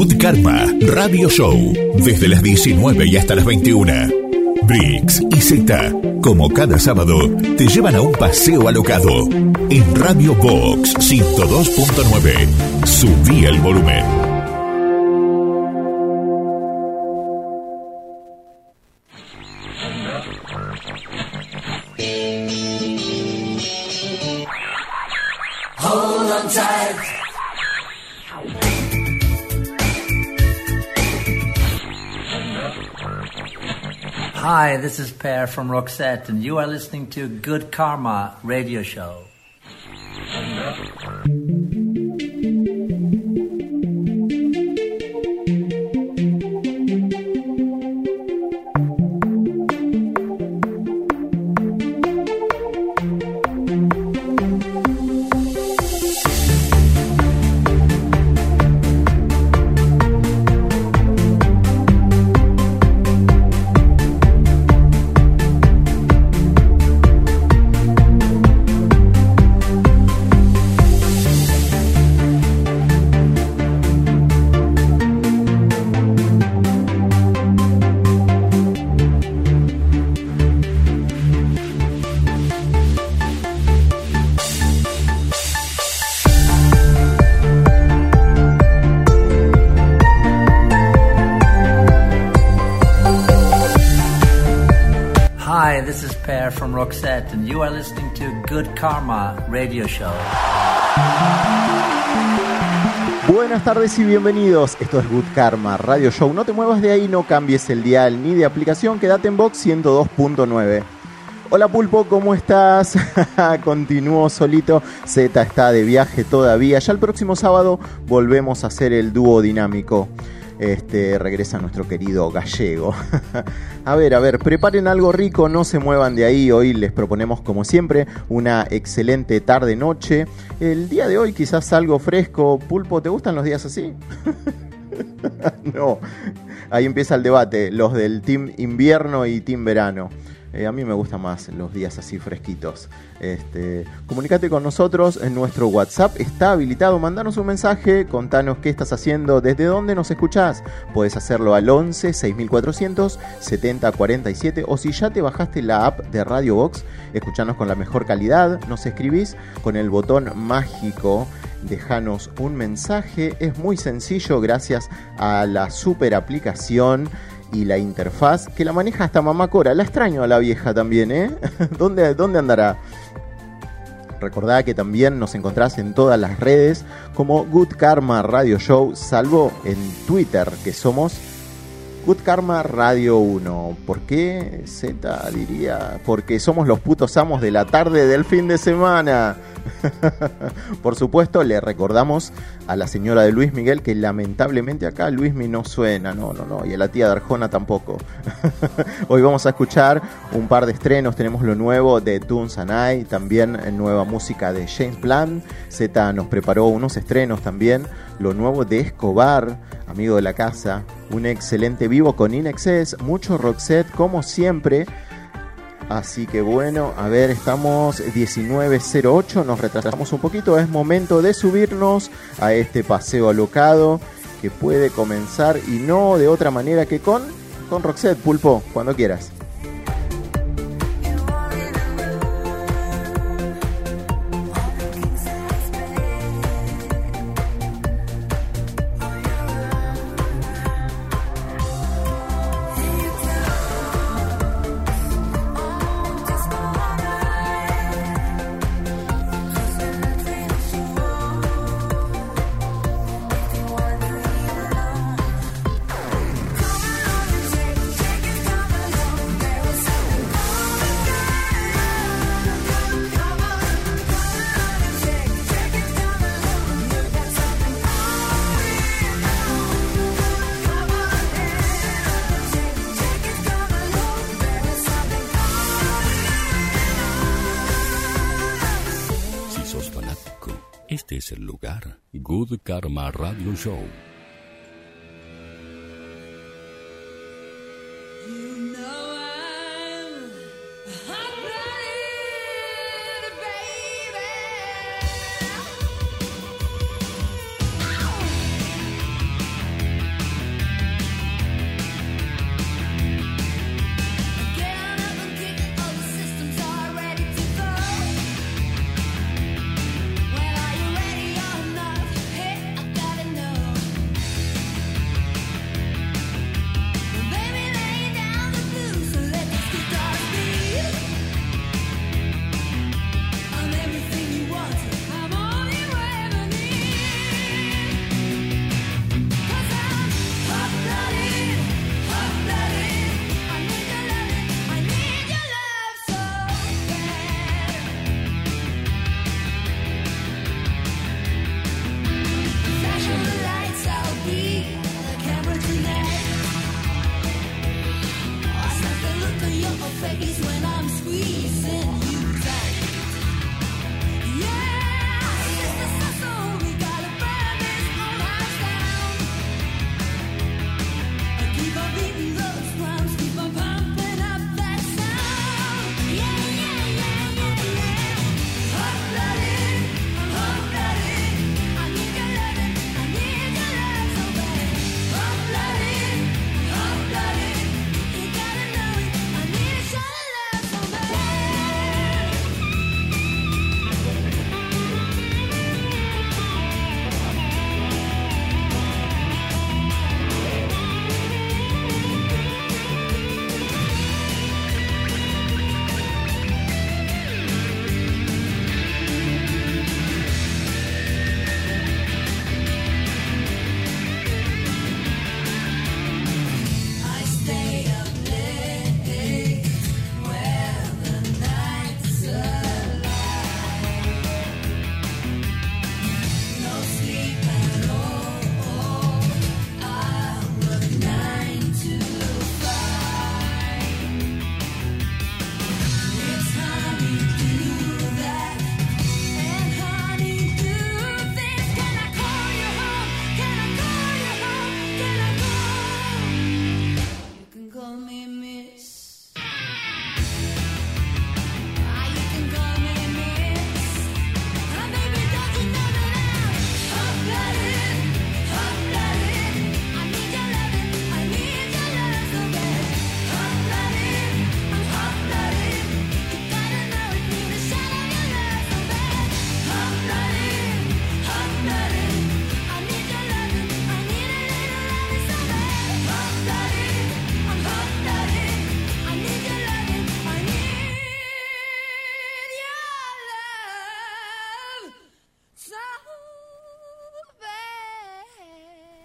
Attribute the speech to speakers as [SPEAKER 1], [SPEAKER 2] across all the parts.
[SPEAKER 1] Good Karma Radio Show, desde las 19 y hasta las 21. Brix y Z, como cada sábado, te llevan a un paseo alocado. En Radio Box 102.9. Subí el volumen.
[SPEAKER 2] Hold on tight. Hi, this is Per from Roxette, and you are listening to Good Karma Radio Show. Hi, this is Per from Roxette, and you are listening to Good Karma Radio Show.
[SPEAKER 3] Buenas tardes y bienvenidos. Esto es Good Karma Radio Show. No te muevas de ahí, no cambies el dial ni de aplicación. Quédate en Box 102.9. Hola Pulpo, ¿cómo estás? Continúo solito. Z está de viaje todavía. Ya el próximo sábado volvemos a hacer el dúo dinámico. Regresa nuestro querido gallego. A ver, preparen algo rico, no se muevan de ahí. Hoy les proponemos, como siempre, una excelente tarde-noche. El día de hoy quizás algo fresco. Pulpo, ¿te gustan los días así? No, ahí empieza el debate, los del team invierno y team verano. A mí me gustan más los días así fresquitos. Comunícate con nosotros en nuestro WhatsApp, está habilitado. Mandanos un mensaje, contanos qué estás haciendo, desde dónde nos escuchás. Puedes hacerlo al 11 6400 7047, o si ya te bajaste la app de Radio Box, escuchanos con la mejor calidad. Nos escribís con el botón mágico, dejanos un mensaje. Es muy sencillo gracias a la super aplicación y la interfaz que la maneja hasta Mamá Cora. La extraño a la vieja también, ¿eh? ¿Dónde andará? Recordá que también nos encontrás en todas las redes como Good Karma Radio Show, salvo en Twitter, que somos Good Karma Radio 1. ¿Por qué? Z diría, porque somos los putos amos de la tarde del fin de semana. Por supuesto, le recordamos a la señora de Luis Miguel que lamentablemente acá Luismi no suena, no, y a la tía de Arjona tampoco. Hoy vamos a escuchar un par de estrenos. Tenemos lo nuevo de Tunes and I, también nueva música de James Blunt. Z nos preparó unos estrenos también, lo nuevo de Escobar, amigo de la casa, un excelente vivo con In Excess, mucho Roxette como siempre. Así que bueno, a ver, estamos 19:08, nos retrasamos un poquito, es momento de subirnos a este paseo alocado que puede comenzar y no de otra manera que con Roxette. Pulpo, cuando quieras.
[SPEAKER 1] Este es el lugar. Good Karma Radio Show.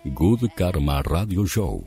[SPEAKER 4] Good Karma Radio Show.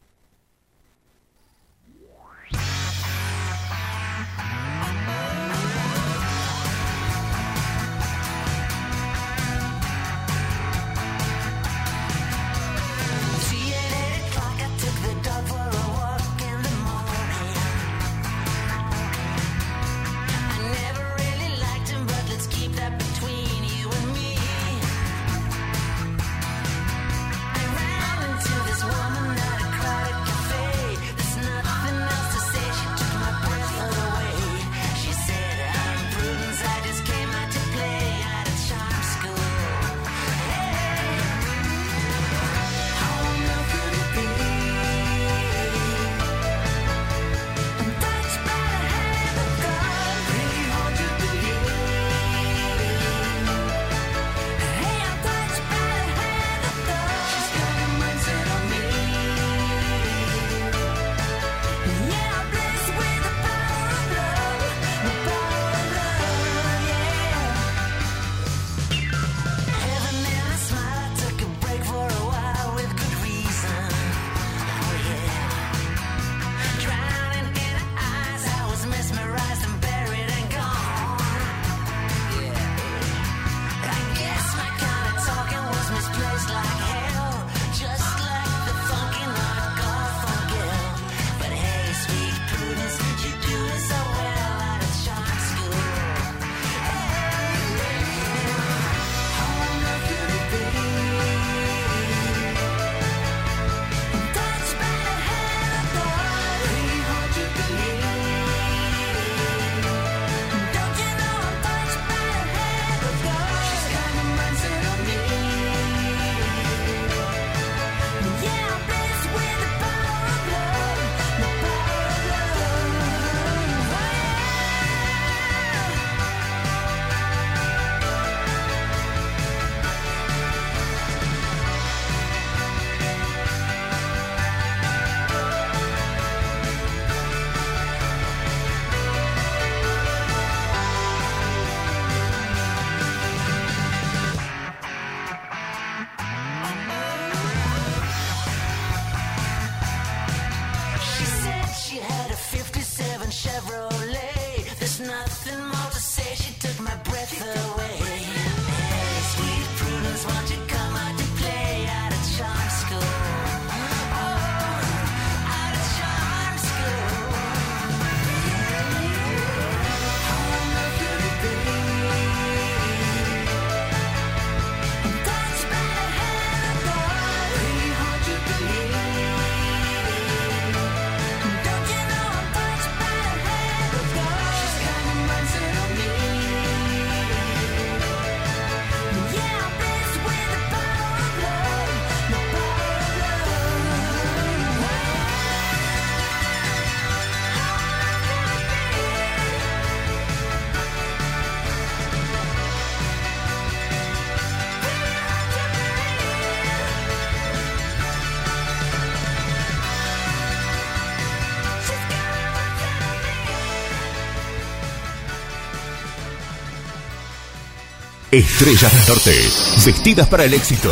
[SPEAKER 1] Estrellas del Norte, vestidas para el éxito.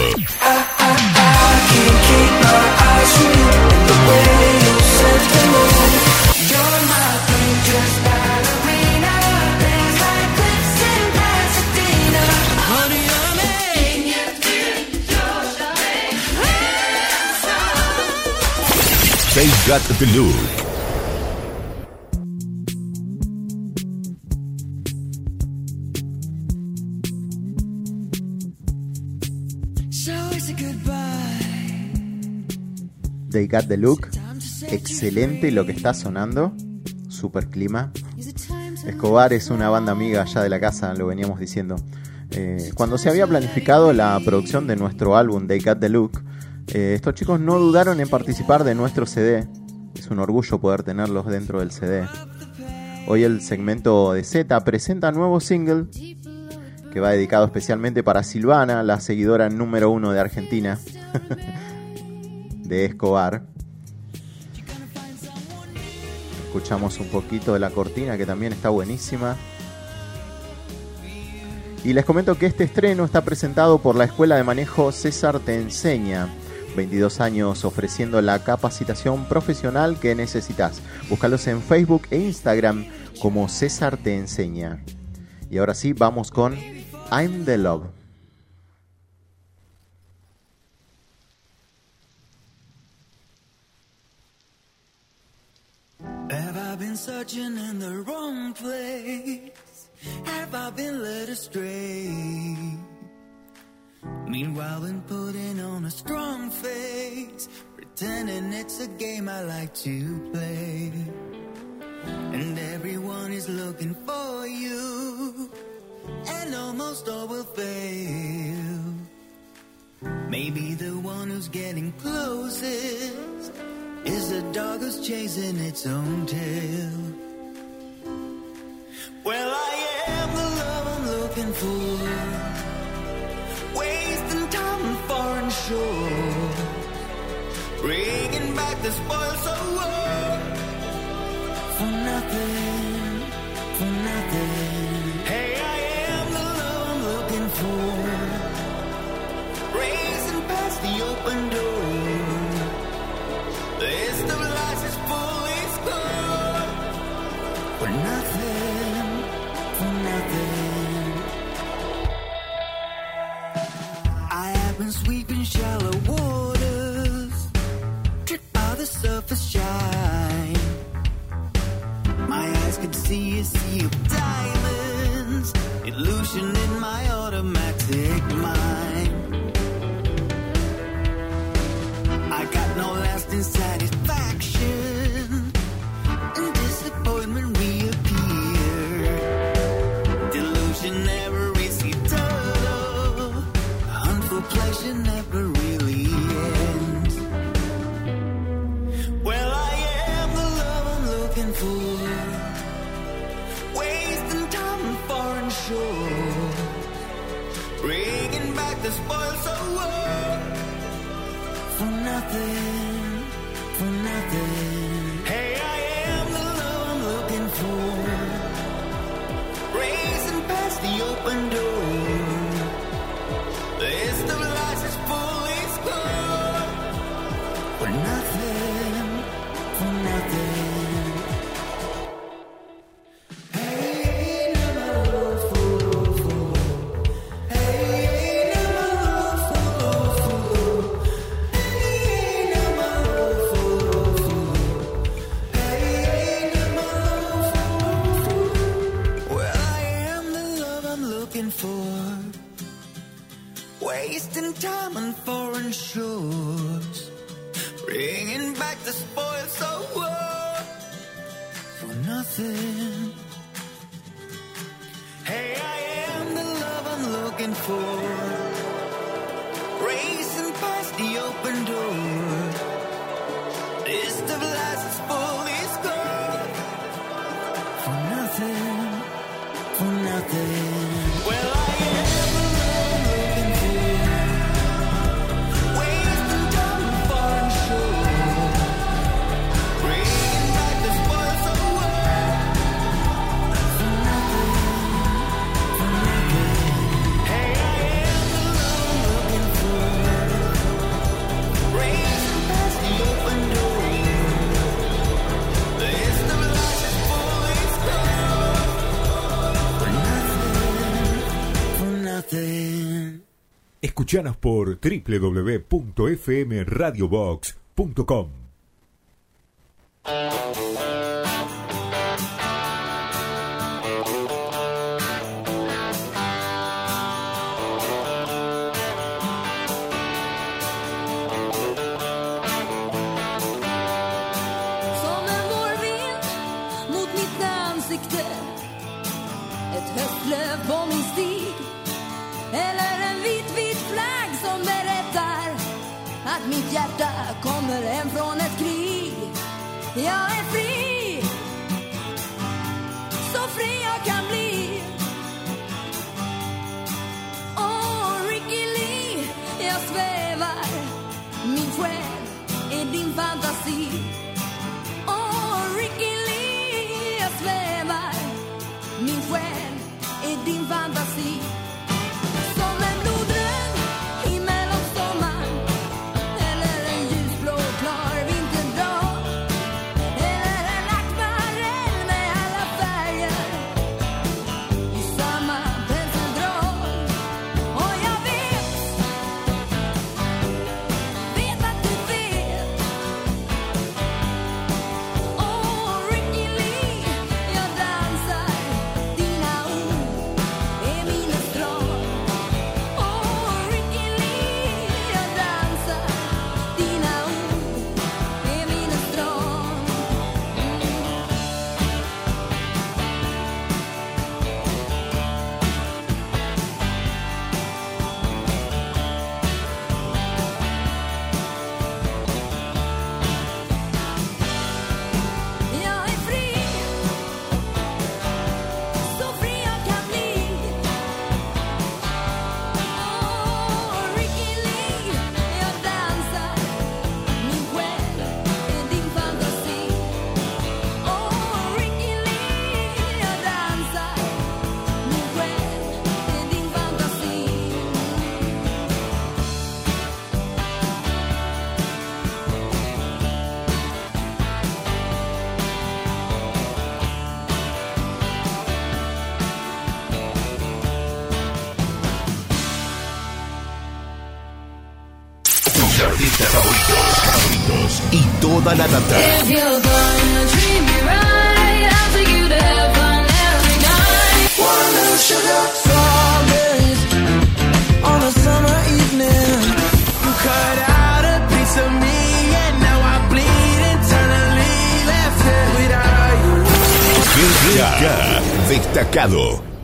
[SPEAKER 1] They Got the Look.
[SPEAKER 3] They Got the Look, excelente lo que está sonando, super clima. Escobar es una banda amiga allá de la casa, lo veníamos diciendo. Cuando se había planificado la producción de nuestro álbum They Got the Look, estos chicos no dudaron en participar de nuestro CD. Es un orgullo poder tenerlos dentro del CD. Hoy el segmento de Z presenta nuevo single que va dedicado especialmente para Silvana, la seguidora número 1 de Argentina. De Escobar. Escuchamos un poquito de la cortina, que también está buenísima. Y les comento que este estreno está presentado por la Escuela de Manejo César Te Enseña, 22 años ofreciendo la capacitación profesional que necesitas. Búscalos en Facebook e Instagram como César Te Enseña. Y ahora sí, vamos con I'm the Love.
[SPEAKER 5] Have I been searching in the wrong place? Have I been led astray? Meanwhile, been putting on a strong face, pretending it's a game I like to play. And everyone is looking for you, and almost all will fail. Maybe the one who's getting closest is a dog who's chasing its own tail. Well, I am the love I'm looking for, wasting time on foreign shore, bringing back the spoils of war. For nothing, for nothing. Hey, I am the love I'm looking for, racing past the open door. The list of lies is fully scored. For nothing, for nothing. I have been sweeping shallow waters, tripped by the surface shine. My eyes could see a sea of diamonds, illusion in my automatic mind. I got no lasting satisfaction, and disappointment reappeared. Delusion never received total, hunt for pleasure never really ends. Well, I am the love I'm looking for, wasting time on foreign shore, bringing back the spoils of war. For nothing, for nothing. Hey, I am the love I'm looking for, racing past the open door. The list of lies is fully scored. For nothing, for nothing. Wasting time on foreign shores, bringing back the spoils of war. For nothing. Hey, I am the love I'm looking for, racing past the open door. List of lies is fully scored. For nothing, for nothing. Well, I am the love I'm looking for, wasting time on foreign shore, bringing back the spoils of war. For nothing, for nothing. Hey, I am the love I'm looking for, racing past the open door. The list of lies is fully scored. For nothing, for nothing.
[SPEAKER 1] Escuchanos por www.fmradiobox.com.
[SPEAKER 6] Som en vårvind mot mitt ansikte, ett höstlöv på min stig, eller en vit flagg som berättar att mitt hjärta kommer hem från ett krig. Jag är fri, så fri jag kan bli. Åh, Ricky Lee, jag svävar, min själ är din fantasi. Åh, Ricky Lee, jag svävar, min själ är din fantasi. Som en blodröd himmel om sommaren, eller
[SPEAKER 1] artistas favoritos y toda la data.
[SPEAKER 6] If you're gonna treat me right, I'll take you to heaven every night.
[SPEAKER 5] One little sugar strawberries on a summer evening. You cut out a piece of me and now I bleed internally. Left it without you.
[SPEAKER 1] Ya destacado.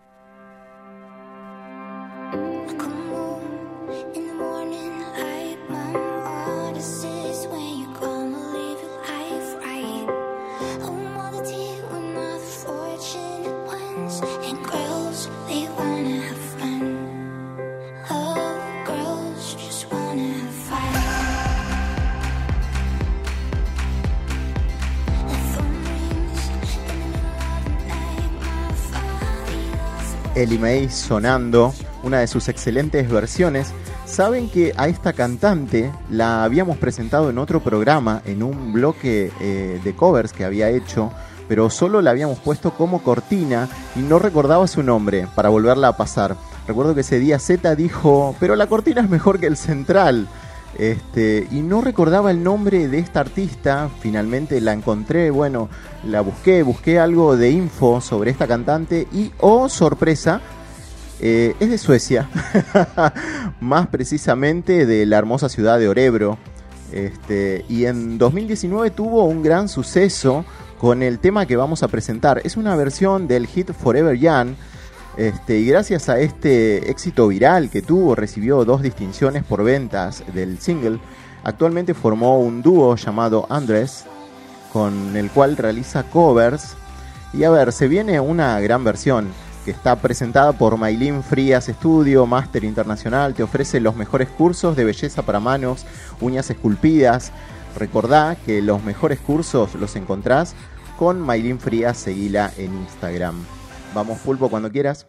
[SPEAKER 3] Ellie Mae sonando una de sus excelentes versiones. Saben que a esta cantante la habíamos presentado en otro programa, en un bloque de covers que había hecho, pero solo la habíamos puesto como cortina y no recordaba su nombre para volverla a pasar. Recuerdo que ese día Z dijo, pero la cortina es mejor que el central. Y no recordaba el nombre de esta artista. Finalmente la encontré, bueno, la busqué algo de info sobre esta cantante y, oh sorpresa, es de Suecia, más precisamente de la hermosa ciudad de Örebro. Y en 2019 tuvo un gran suceso con el tema que vamos a presentar. Es una versión del hit Forever Young. Y gracias a este éxito viral que tuvo, recibió 2 distinciones por ventas del single. Actualmente formó un dúo llamado Andrés, con el cual realiza covers. Y a ver, se viene una gran versión que está presentada por Maylin Frías Studio, Máster Internacional. Te ofrece los mejores cursos de belleza para manos, uñas esculpidas. Recordá que los mejores cursos los encontrás con Maylin Frías, seguila en Instagram. Vamos, Pulpo, cuando quieras.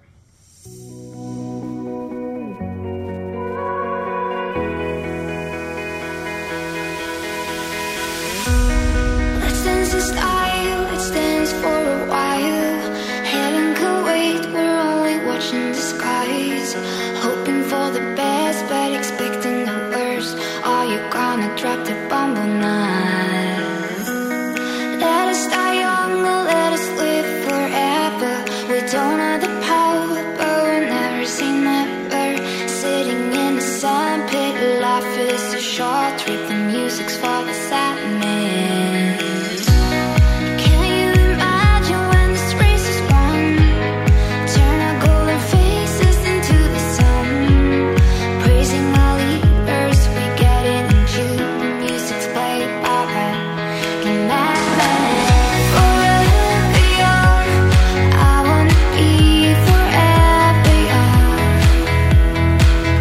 [SPEAKER 6] Let's dance in style, let's dance for a while. Heaven can wait, we're only watching the skies. Hoping for the best, but expecting the worst. Are you gonna drop the bomb or not? Let us die young, or let us live forever. We don't have the power, but we'll never say never. Sitting in the sandpit, life is a short trip. The music's for the sadness. Can you imagine when this race is won? Turn our golden faces into the sun. Praising our leaders, we get it in June. The music's played alright. Can that forever young? I wanna be forever young.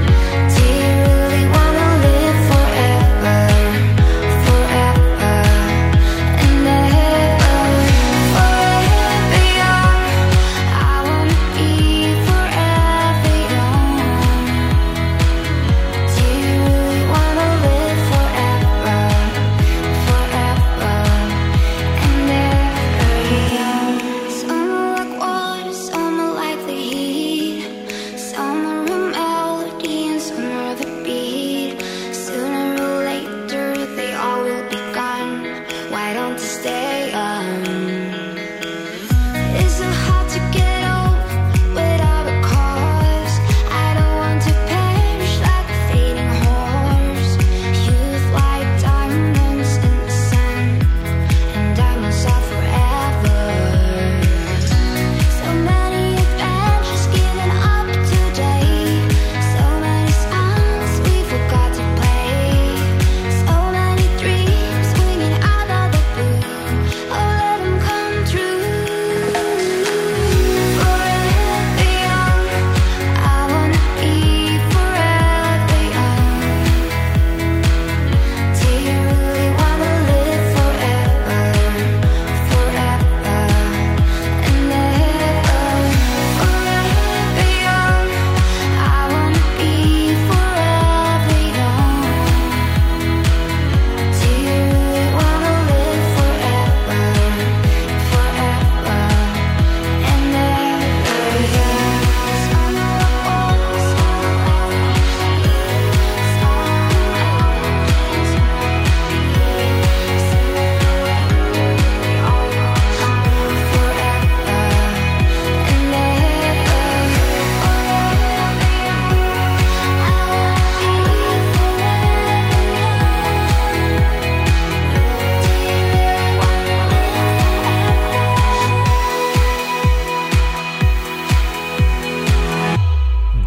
[SPEAKER 6] Do you really wanna live forever, forever?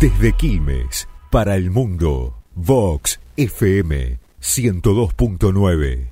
[SPEAKER 1] Desde Quilmes, para el mundo, Vox FM 102.9.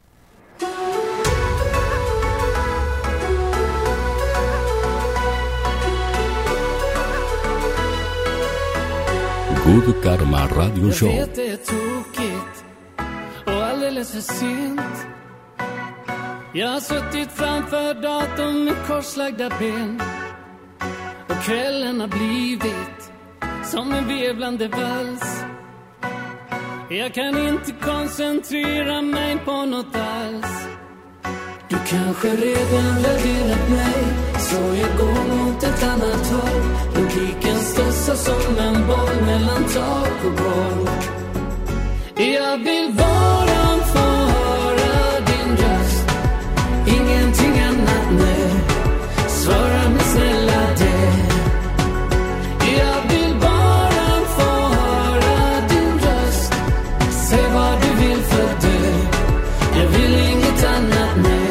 [SPEAKER 4] Good Karma Radio Show.
[SPEAKER 7] Jag vet det är tokigt och alldeles för sent. Jag har suttit framför datorn med korslagda ben. Och kvällen har blivit som en vevlande vals. Jag kan inte koncentrera mig på något alls. Du kanske redan raderat mig, så jag går mot ett annat håll. Logiken studsar som en boll mellan tak och golv. Jag vill bara få höra din röst, ingenting annat nu. Svara mig snälla det. Jag vill bara få höra din röst. Säg vad du vill för du. Jag vill inget annat nu.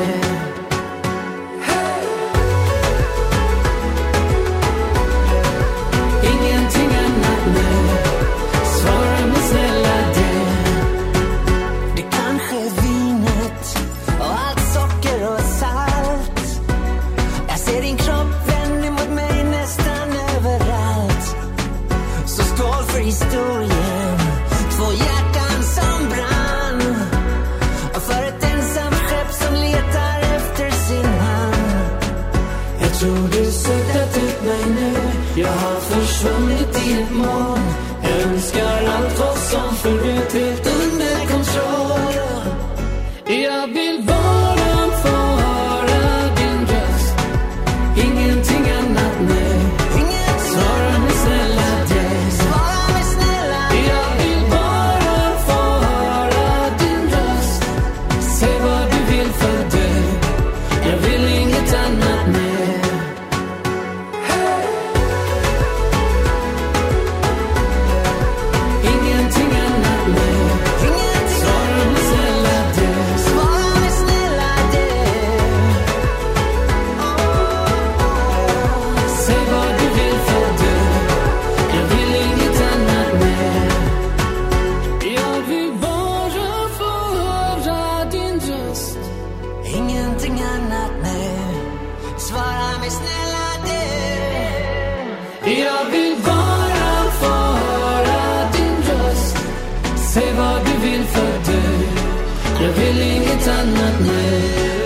[SPEAKER 5] Historien, två hjärtan som brann, och för ett ensam skepp som letar efter sin hamn.
[SPEAKER 7] Jag tror du söktat ut mig nu. Jag har försvunnit i ett moln. Jag önskar allt var som förut, helt under kontroll. Jag vill bara få höra din röst, ingenting annat nu. Svara mig snälla det. Jag vill inget annat nu.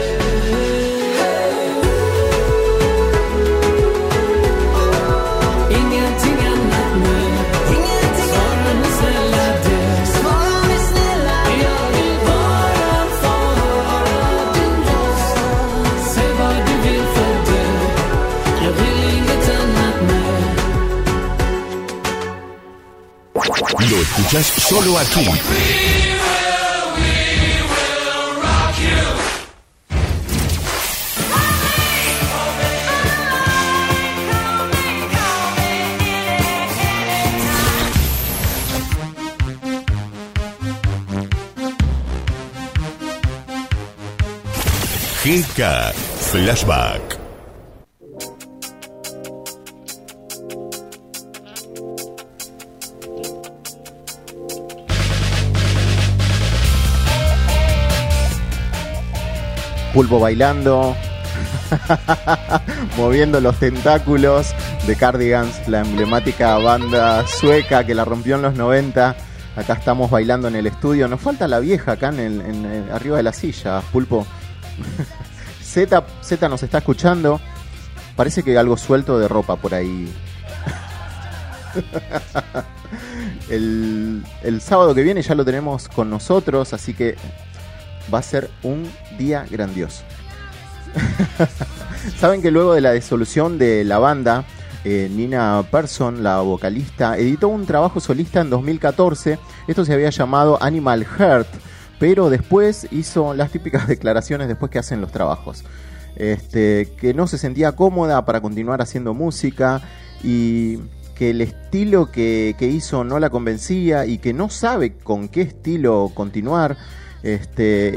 [SPEAKER 7] Ingenting annat nu. Svara mig snälla du.
[SPEAKER 5] Svara mig snälla du.
[SPEAKER 7] Jag vill bara få höra din röst. Säg vad du vill för du. Jag vill inget annat nu.
[SPEAKER 1] Lo escuchas solo aquí. GK Flashback.
[SPEAKER 3] Pulpo bailando, moviendo los tentáculos de Cardigans, la emblemática banda sueca que la rompió en los 90. Acá estamos bailando en el estudio. Nos falta la vieja acá en arriba de la silla, Pulpo. Z nos está escuchando. Parece que algo suelto de ropa por ahí. El sábado que viene ya lo tenemos con nosotros, así que va a ser un día grandioso. Saben que luego de la disolución de la banda, Nina Persson, la vocalista, editó un trabajo solista en 2014. Esto se había llamado Animal Heart, pero después hizo las típicas declaraciones después que hacen los trabajos. Que no se sentía cómoda para continuar haciendo música y que el estilo que hizo no la convencía y que no sabe con qué estilo continuar.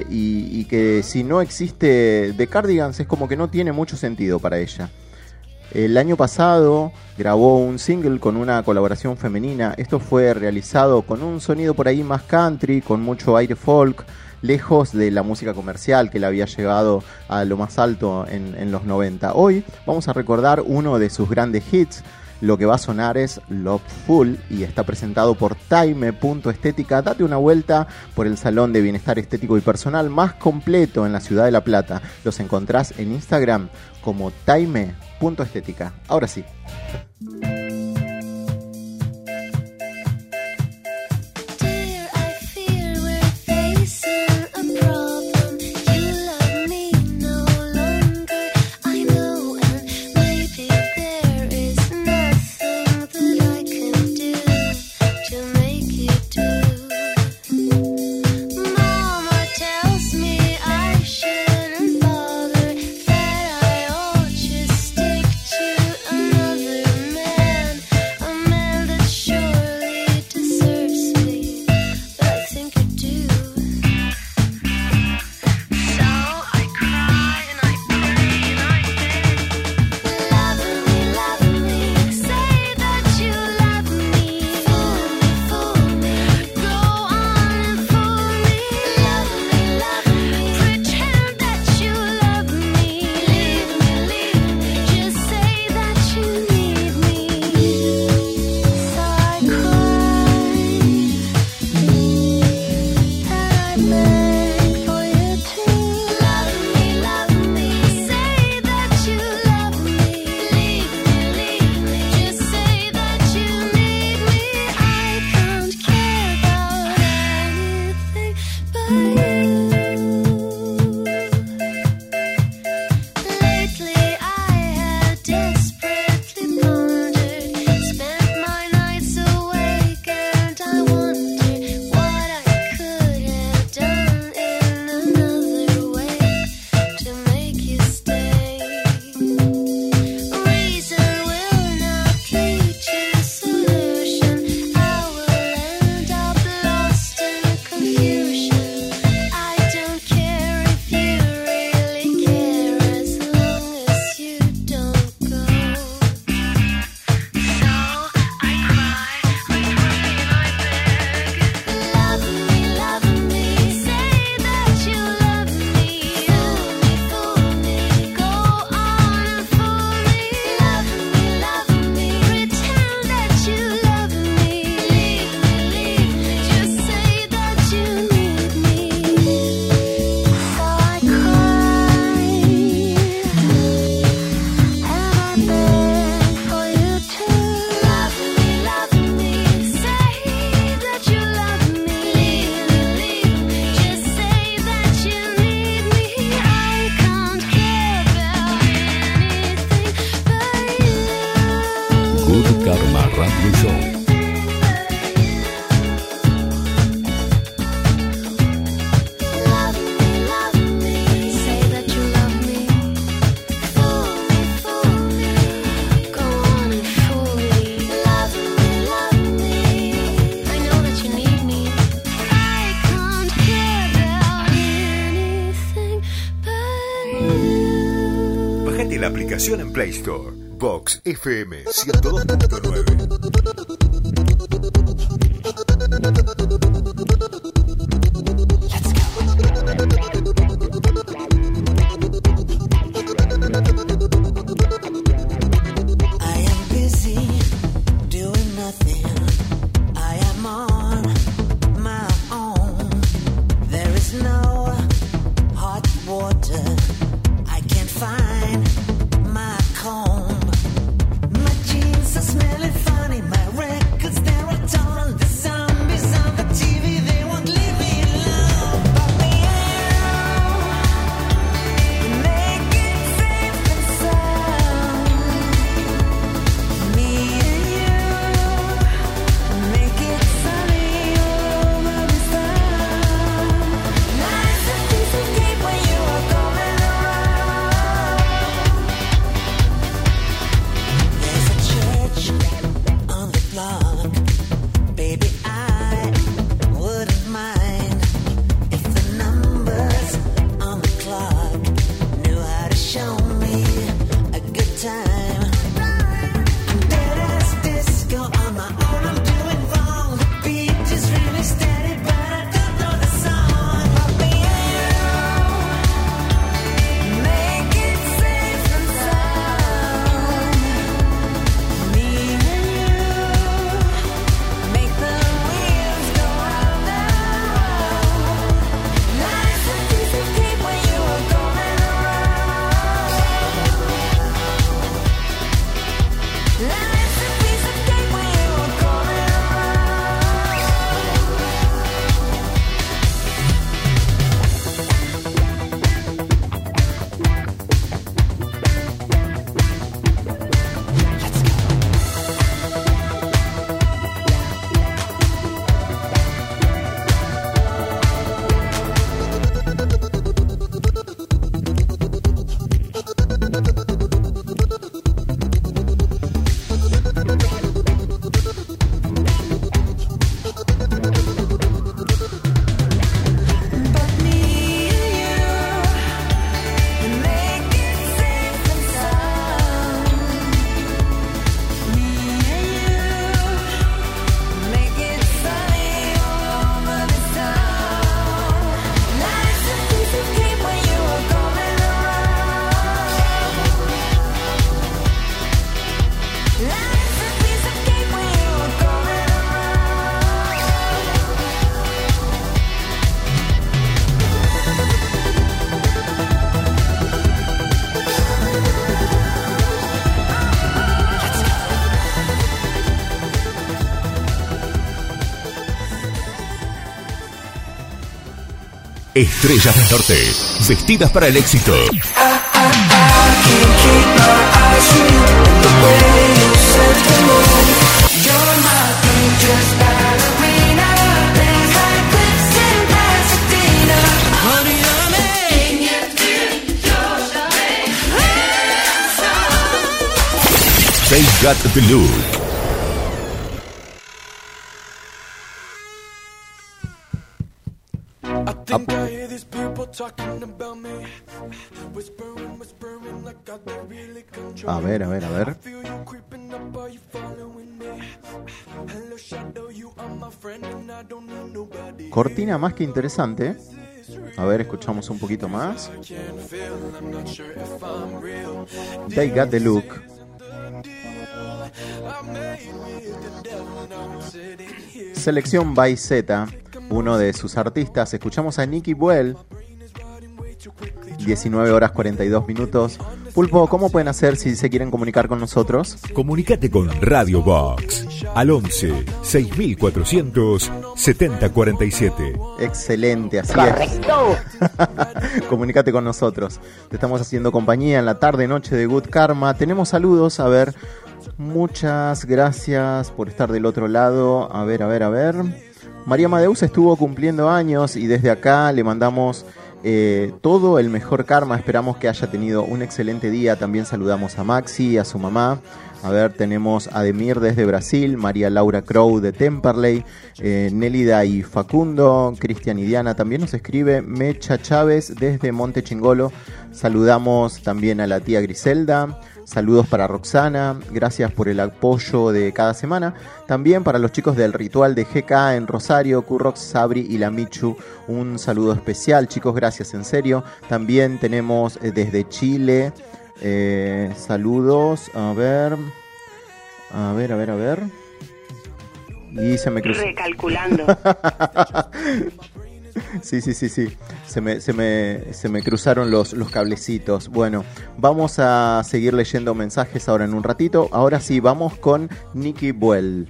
[SPEAKER 3] Y que si no existe The Cardigans es como que no tiene mucho sentido para ella. El año pasado grabó un single con una colaboración femenina. Esto fue realizado con un sonido por ahí más country, con mucho aire folk, lejos de la música comercial que le había llegado a lo más alto en los 90. Hoy vamos a recordar uno de sus grandes hits. Lo que va a sonar es Loveful y está presentado por Taime.estética. Date una vuelta por el salón de bienestar estético y personal más completo en la ciudad de La Plata. Los encontrás en Instagram como Taime.estética. Ahora sí.
[SPEAKER 4] Good Karma Radio Show.
[SPEAKER 1] Bájate la aplicación en Play Store. Vox FM 102.9.
[SPEAKER 5] My jeans are smelling funny, my
[SPEAKER 1] Estrellas del Norte, vestidas para el éxito. They Got the Look.
[SPEAKER 3] A ver. Cortina más que interesante. A ver, escuchamos un poquito más. They Got the Look. Selección by Z, uno de sus artistas. Escuchamos a Nicky Buell. 19 horas 42 minutos. Pulpo, ¿cómo pueden hacer si se quieren comunicar con nosotros?
[SPEAKER 1] Comunícate con Radio Box al 11 6400 7047.
[SPEAKER 3] Excelente, así ¡correcto! Es. Comunícate con nosotros. Te estamos haciendo compañía en la tarde noche de Good Karma. Tenemos saludos, a ver. Muchas gracias por estar del otro lado. A ver. María Amadeus estuvo cumpliendo años y desde acá le mandamos todo el mejor karma. Esperamos que haya tenido un excelente día. También saludamos a Maxi y a su mamá. A ver, tenemos a Demir desde Brasil, María Laura Crow de Temperley, Nélida y Facundo, Cristian y Diana también nos escribe, Mecha Chávez desde Monte Chingolo. Saludamos también a la tía Griselda. Saludos para Roxana, gracias por el apoyo de cada semana. También para los chicos del Ritual de GK en Rosario, Currox, Sabri y la Michu, un saludo especial, chicos, gracias en serio. También tenemos desde Chile, saludos, a ver. Y se me cruzó. Recalculando. Sí. Se me cruzaron los cablecitos. Bueno, vamos a seguir leyendo mensajes ahora en un ratito. Ahora sí, vamos con Nicky Buell.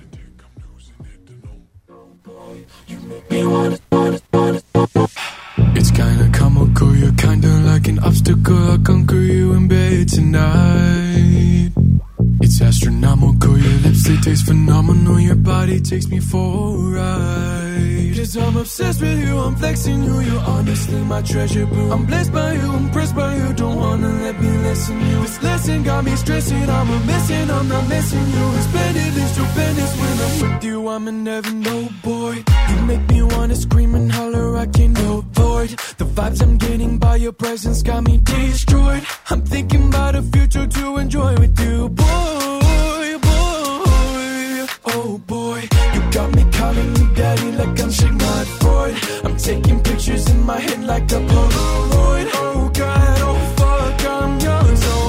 [SPEAKER 8] It's kinda comical, you're kinda like an obstacle. I'll conquer you in bed tonight. It's astronomical, your lips, they taste phenomenal. Your body takes me for a ride. 'Cause I'm obsessed with you, I'm flexing you. You're honestly my treasure, boo. I'm blessed by you, impressed by you. Don't wanna let me lessen you. This lesson got me stressing, I'm a missing, I'm not missing you. Splendid, stupendous when I'm with you. I'm in heaven, no boy. You make me wanna scream and holler, I can't avoid. The vibes I'm getting by your presence got me destroyed. I'm thinking about a future to enjoy with you, boy. Oh boy, you got me calling me daddy like I'm Sigmund Freud. I'm taking pictures in my head like a Polaroid. Oh God, oh fuck, I'm yours. Oh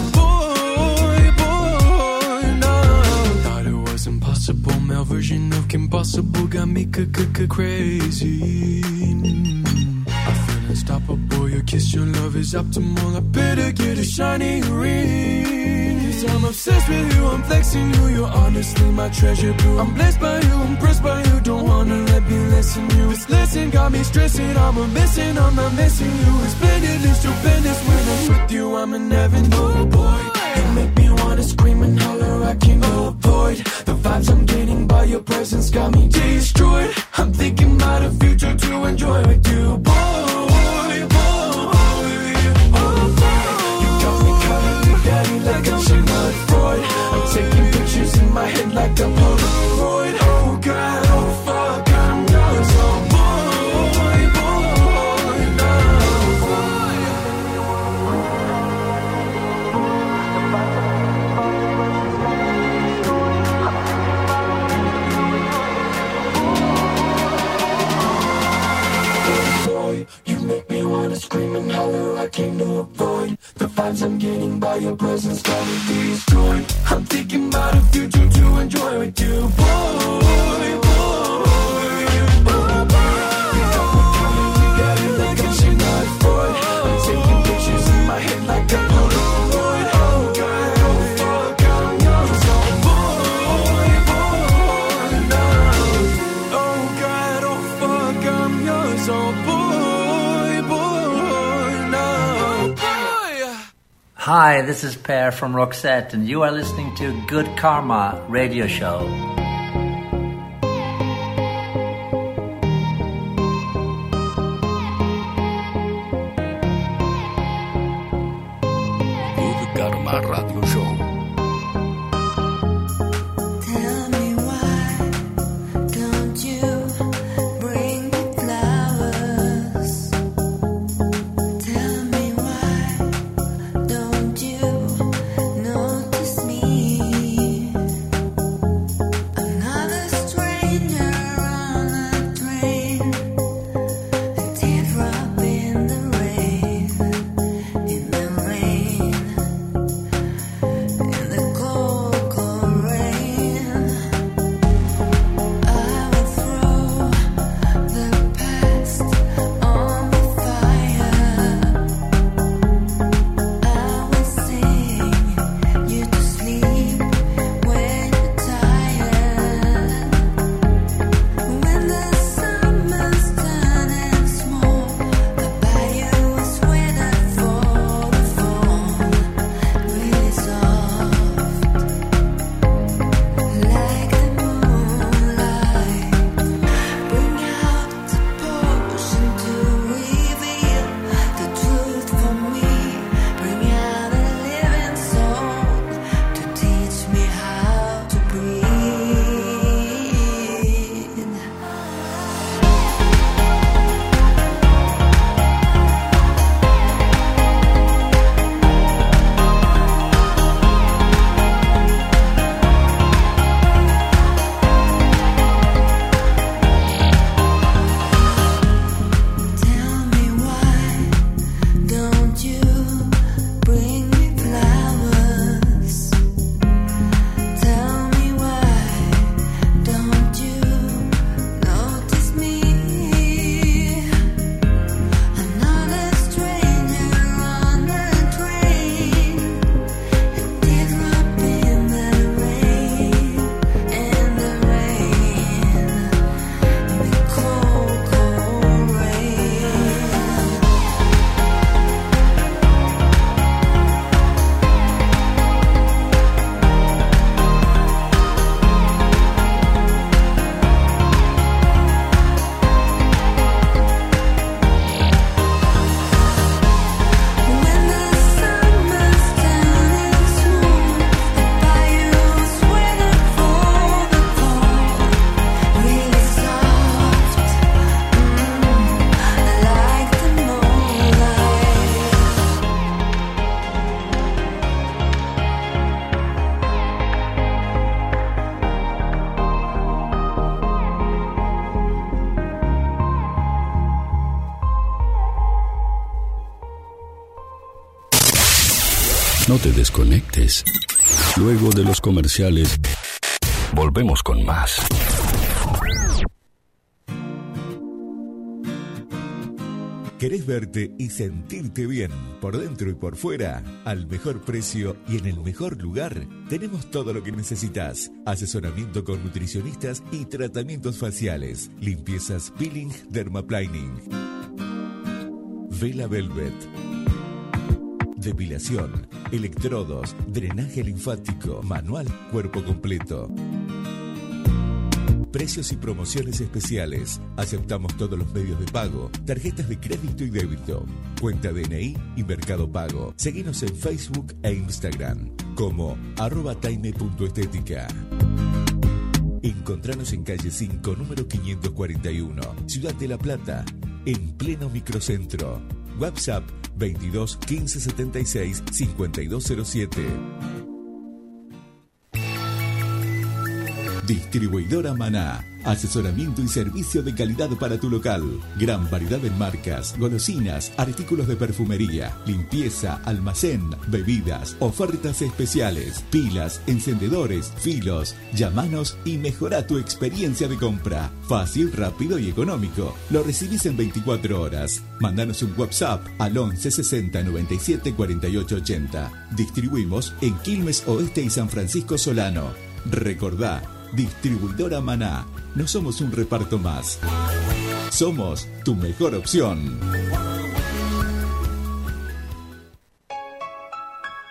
[SPEAKER 8] boy, no. Thought it was impossible, male version of Kim Possible got me crazy. I feel unstoppable, your kiss, your love is optimal. I better get a shiny ring. 'Cause I'm obsessed with you, I'm flexing you. You're honestly my treasure, boo. I'm blessed by you, impressed by you. Don't wanna let me lessen you. This lesson got me stressing, I'm a missing, I'm not missing you. It's splendid, it's stupendous when I'm with you. I'm in heaven, oh boy. You make me wanna scream and holler, I can't avoid. The vibes I'm getting by your presence got me destroyed. I'm thinking about a future to enjoy with you, boy. Like I'm Sigmund Freud. I'm taking pictures in my head like a Polaroid. Oh God, oh fuck, I'm yours. Oh boy, no. Boy, you make me wanna scream and holler, I can't avoid. The vibes I'm getting by your presence got me destroyed. I'm thinking about a future to enjoy with you, boy. Like I'm Sigmund Freud. I'm taking pictures in my head like a Polaroid. Oh God, oh fuck, I'm yours. Oh boy, no. Oh God, oh fuck, I'm yours. Oh boy.
[SPEAKER 2] Hi, this is Per from Roxette, and you are listening to Good Karma Radio Show.
[SPEAKER 4] Good Karma Radio Show. No te desconectes. Luego de los comerciales, volvemos con más.
[SPEAKER 1] ¿Querés verte y sentirte bien por dentro y por fuera? Al mejor precio y en el mejor lugar, tenemos todo lo que necesitas. Asesoramiento con nutricionistas y tratamientos faciales. Limpiezas peeling, dermaplaning. Vela Velvet. Depilación, electrodos, drenaje linfático, manual, cuerpo completo. Precios y promociones especiales. Aceptamos todos los medios de pago, tarjetas de crédito y débito, cuenta DNI y Mercado Pago. Seguinos en Facebook e Instagram como @taime.estética. Encontranos en calle 5, número 541, Ciudad de La Plata, en pleno microcentro. WhatsApp 22 15 76 5207. Distribuidora Maná. Asesoramiento y servicio de calidad para tu local. Gran variedad en marcas, golosinas, artículos de perfumería, limpieza, almacén, bebidas, ofertas especiales, pilas, encendedores, filos. Llámanos y mejora tu experiencia de compra. Fácil, rápido y económico. Lo recibís en 24 horas. Mándanos un WhatsApp al 11 60 97 48 80. Distribuimos en Quilmes Oeste y San Francisco Solano. Recordá, Distribuidora Maná. No somos un reparto más. Somos tu mejor opción.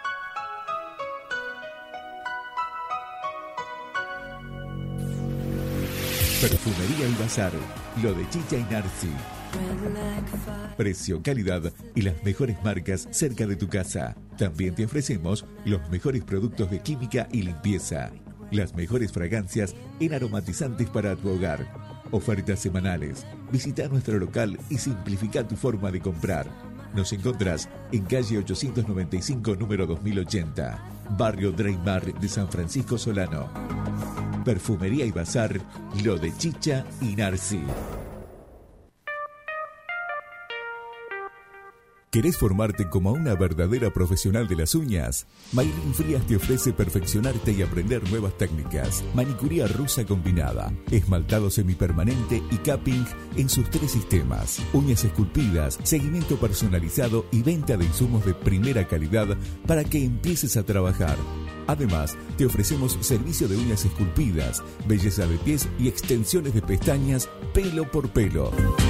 [SPEAKER 1] Bazar, lo de Chicha y Narci. Precio, calidad y las mejores marcas cerca de tu casa. También te ofrecemos los mejores productos de química y limpieza. Las mejores fragancias en aromatizantes para tu hogar. Ofertas semanales. Visita nuestro local y simplifica tu forma de comprar. Nos encontrás en calle 895, número 2080, barrio Dreymar de San Francisco Solano. Perfumería y Bazar, lo de Chicha y Narci. ¿Querés formarte como una verdadera profesional de las uñas? Maylin Frías te ofrece perfeccionarte y aprender nuevas técnicas. Manicuría rusa combinada, esmaltado semipermanente y capping en sus 3 sistemas. Uñas esculpidas, seguimiento personalizado y venta de insumos de primera calidad para que empieces a trabajar. Además, te ofrecemos servicio de uñas esculpidas, belleza de pies y extensiones de pestañas pelo por pelo.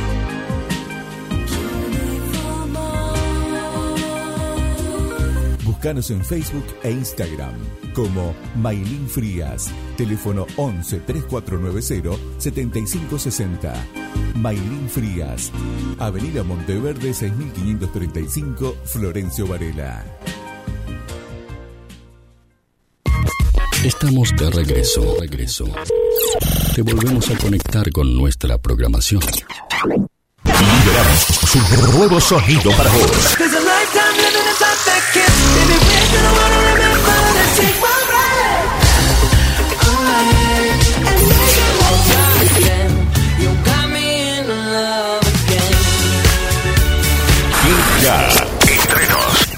[SPEAKER 1] Búscanos en Facebook e Instagram como Maylin Frías. Teléfono 11 3490 7560. Maylin Frías. Avenida Monteverde 6535, Florencio Varela.
[SPEAKER 4] Estamos de regreso. Te volvemos a conectar con nuestra programación.
[SPEAKER 1] Liberamos su nuevo sonido para vos. Ya, estrenos.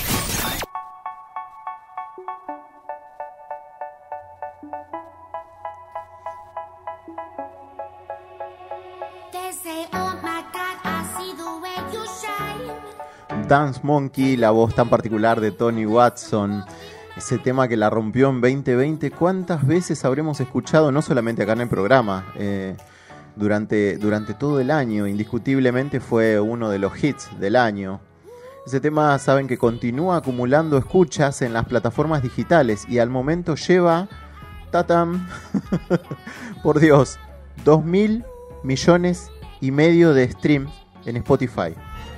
[SPEAKER 3] Dance Monkey, la voz tan particular de Tony Watson, ese tema que la rompió en 2020. ¿Cuántas veces habremos escuchado, no solamente acá en el programa, durante todo el año? Indiscutiblemente fue uno de los hits del año. Ese tema, saben que continúa acumulando escuchas en las plataformas digitales y al momento lleva, ¡tatam! Por Dios, 2.000 millones y medio de streams en Spotify.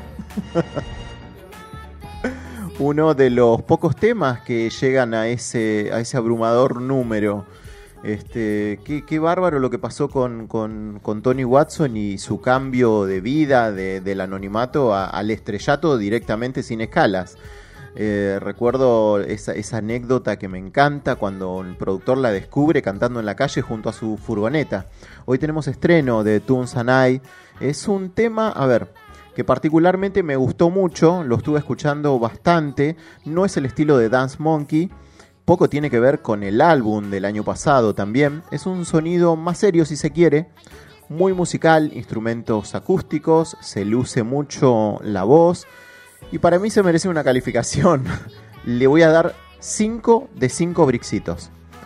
[SPEAKER 3] Uno de los pocos temas que llegan a ese abrumador número. Qué bárbaro lo que pasó con Tony Watson y su cambio de vida del anonimato al estrellato directamente sin escalas. Recuerdo esa anécdota que me encanta cuando el productor la descubre cantando en la calle junto a su furgoneta. Hoy tenemos estreno de Tunes and I. Es un tema, que particularmente me gustó mucho, lo estuve escuchando bastante. No es el estilo de Dance Monkey, poco tiene que ver con el álbum del año pasado también. Es un sonido más serio si se quiere, muy musical, instrumentos acústicos, se luce mucho la voz y para mí se merece una calificación. Le voy a dar 5 de 5 brixitos.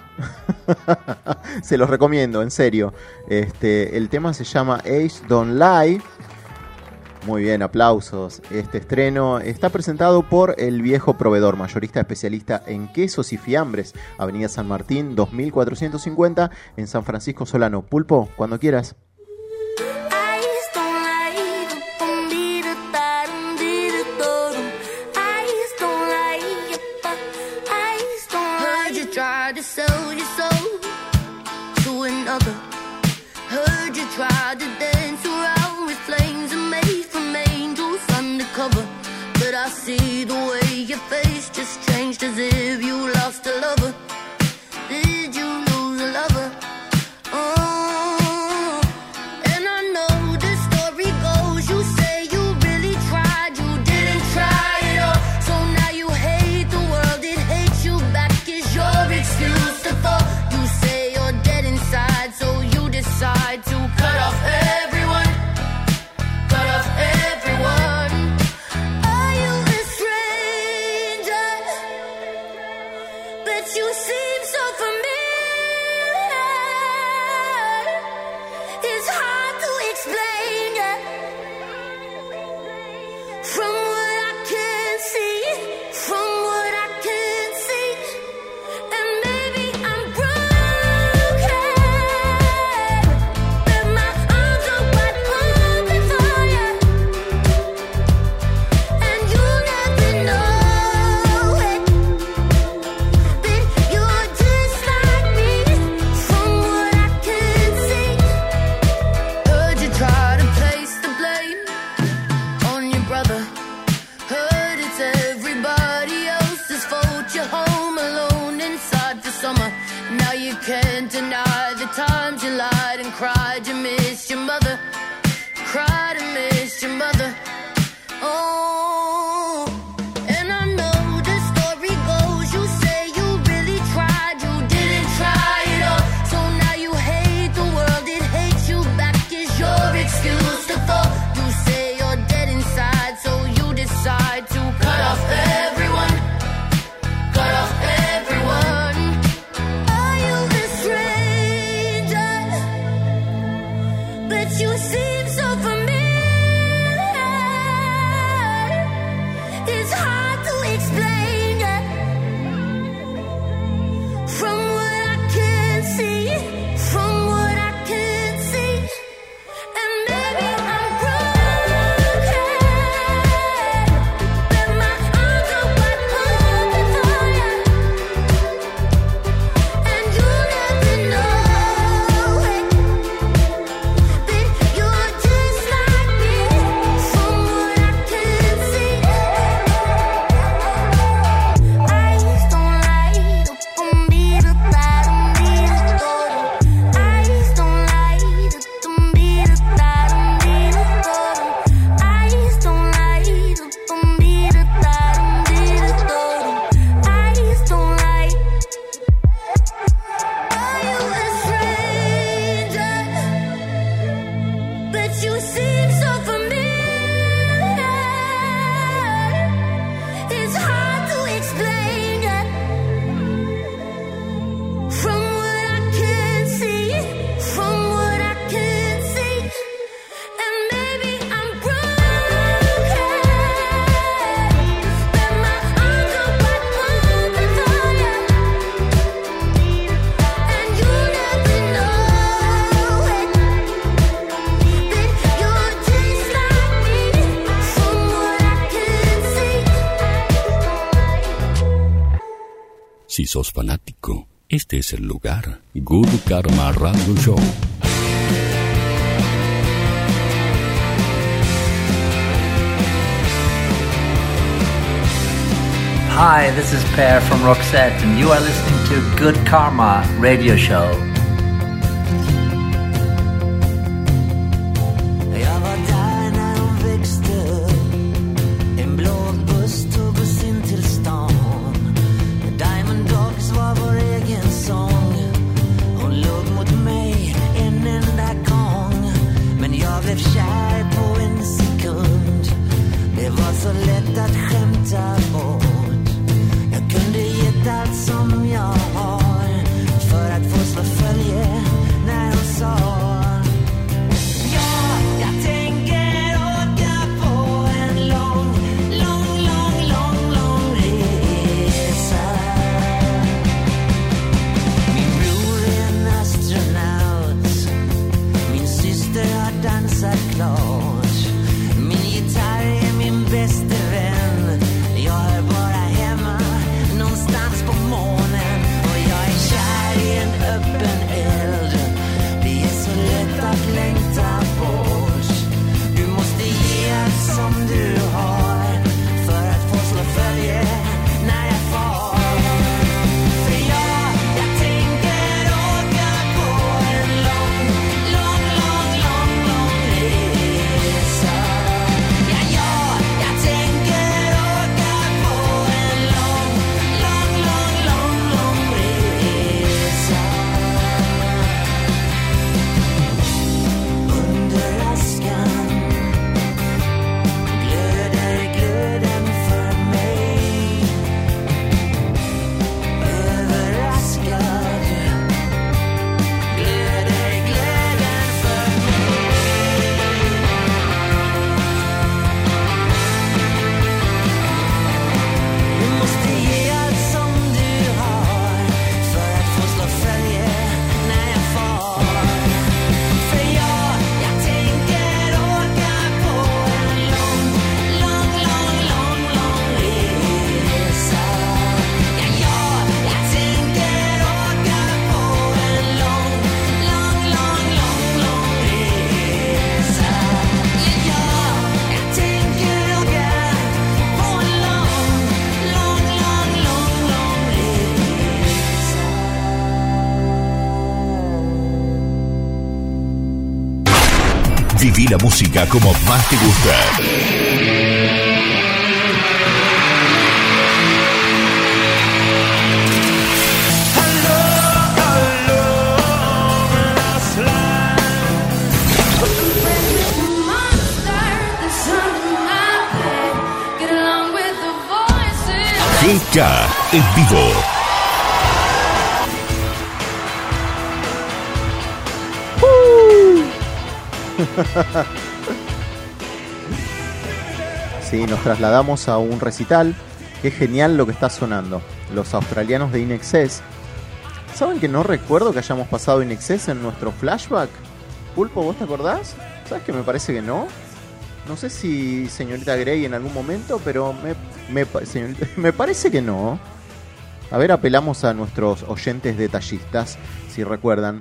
[SPEAKER 3] Se los recomiendo, en serio. El tema se llama Age Don't Lie. Muy bien, aplausos. Este estreno está presentado por El Viejo Proveedor, mayorista especialista en quesos y fiambres. Avenida San Martín, 2450, en San Francisco Solano. Pulpo, cuando quieras.
[SPEAKER 9] I see the way your face just changed as if you lost a lover. Did you lose a lover? Oh,
[SPEAKER 4] Si sos fanático, este es el lugar. Good Karma Radio Show.
[SPEAKER 2] Hi, this is Per from Roxette, and you are listening to Good Karma Radio Show.
[SPEAKER 5] Jag var där när hon växte. En blå buss tog oss in till stan. Diamond Dogs var vår egen sång. Hon låg mot mig en enda gång. Men jag blev kär på en sekund. Det var så lätt att skämta bort. Jag kunde gett allt som jag har för att få slå följe när hon sa: ja, jag tänker åka på en lång, lång, lång, lång, lång resa. Min bror är en astronaut. Min syster har dansat klart. Min gitarr är min bäste vän. Jag är bara hemma någonstans på månen. Och jag är kär i en öppen eld. Det är så lätt att längta bort. Du måste ge allt som du har för att få slå följe när jag far. För jag tänker åka på en lång, lång, lång, lång, lång resa. Jag tänker åka på en lång, lång, lång, lång, lång resa. Under askan glöder glöden för mig. Överraskad glöder glöden för mig. Du måste ge allt som du har för att få slå följe när jag far. För jag tänker åka på en lång, lång, lång, lång, lång resa. Jag tänker åka på en lång, lång, lång, lång, lång resa. Jag tänker åka på en lång, lång, lång, lång, lång resa.
[SPEAKER 1] Viví la música como más te gusta. GK en vivo.
[SPEAKER 3] Sí, nos trasladamos a un recital. Qué genial lo que está sonando. Los australianos de In Excess. ¿Saben que no recuerdo que hayamos pasado In Excess en nuestro flashback? Pulpo, ¿vos te acordás? ¿Sabes que me parece que no? No sé si señorita Grey en algún momento, pero me parece que no. A ver, apelamos a nuestros oyentes detallistas, si recuerdan.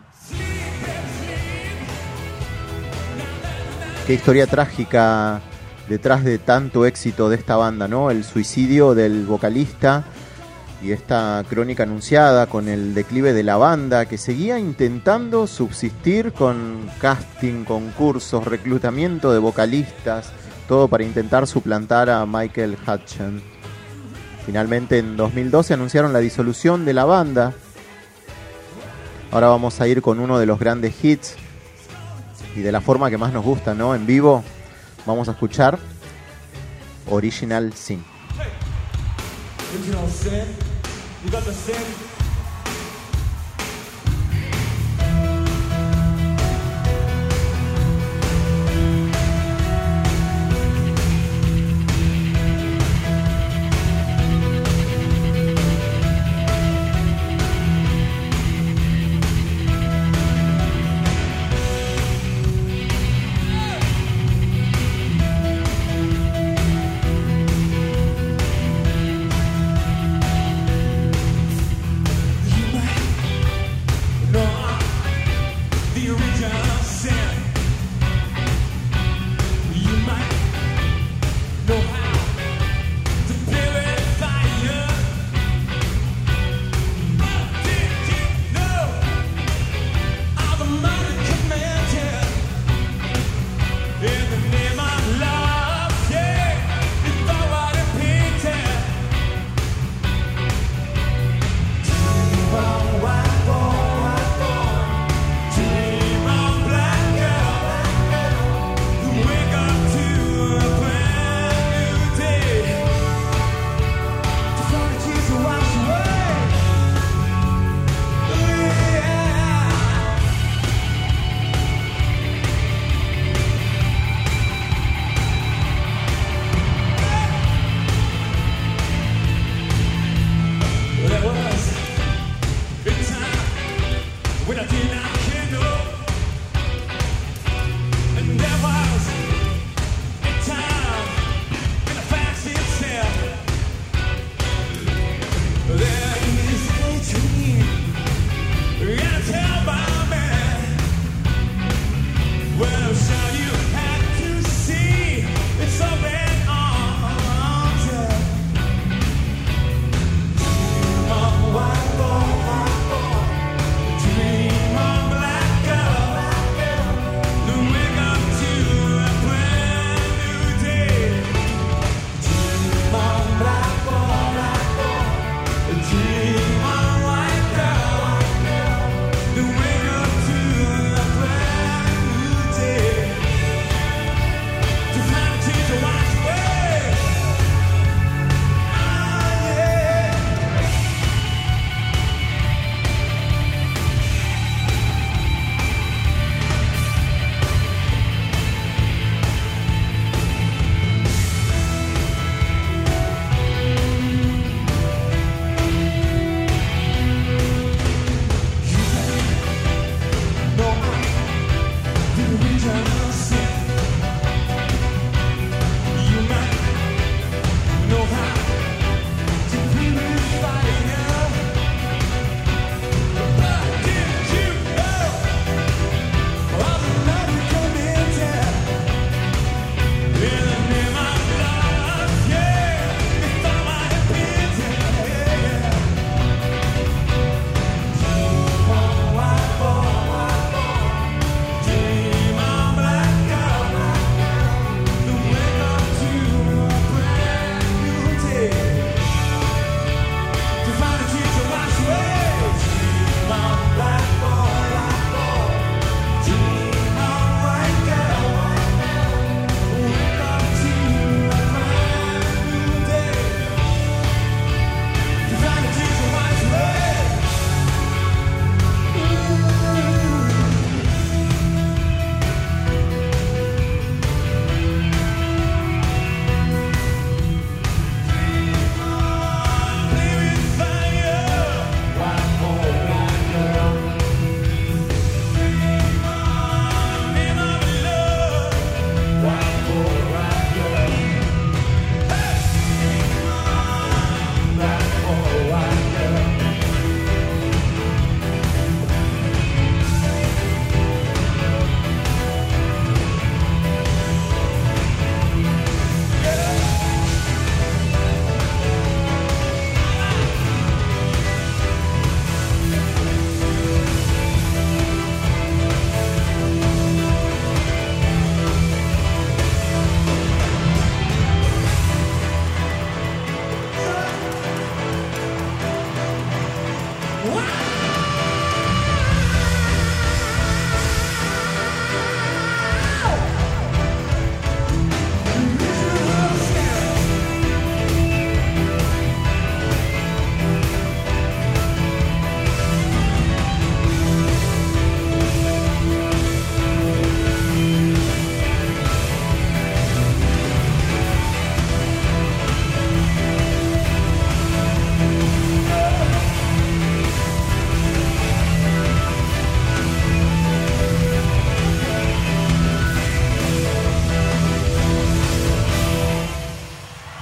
[SPEAKER 3] Qué historia trágica detrás de tanto éxito de esta banda, ¿no? El suicidio del vocalista y esta crónica anunciada con el declive de la banda, que seguía intentando subsistir con casting, concursos, reclutamiento de vocalistas, todo para intentar suplantar a Michael Hutchence. Finalmente en 2012 anunciaron la disolución de la banda. Ahora vamos a ir con uno de los grandes hits y de la forma que más nos gusta, ¿no? En vivo vamos a escuchar Original Sin.
[SPEAKER 10] Original Sin. You got the sin?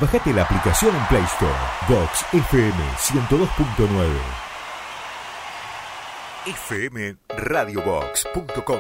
[SPEAKER 1] Bajate la aplicación en Play Store. Vox FM 102.9. fmradiobox.com.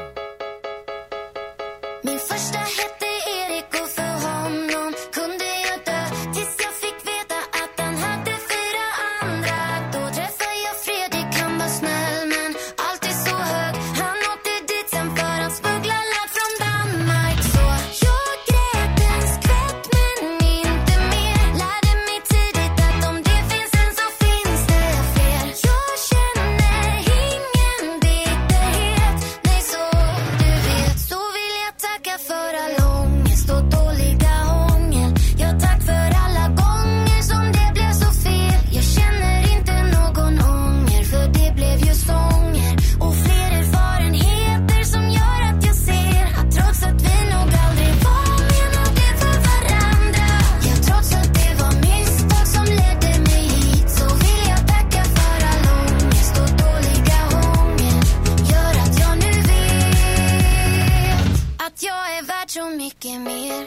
[SPEAKER 9] Min första hette Erik och för honom kunde jag dö tills jag fick veta att han hade 4 andra. Då träffade jag Fredrik, han var snäll men alltid så hög. Han åkte dit sen för han smugglade ladd från Danmark. Så jag grät en skvätt men inte mer. Lärde mig tidigt att om det finns en så finns det fler. Jag känner ingen bitterhet, nej så du vet. Så vill jag tacka för all ångest och dåliga ånger. Jag tack för alla gånger som det blev så fel. Jag känner inte någon ånger för det blev ju sånger och fler erfarenheter som gör att jag ser att trots att vi nog aldrig var menade för varandra, ja trots att det var misstag som ledde mig hit, så vill jag tacka för all ångest och dåliga ånger. Gör att jag nu vet att jag är värd så mycket mer.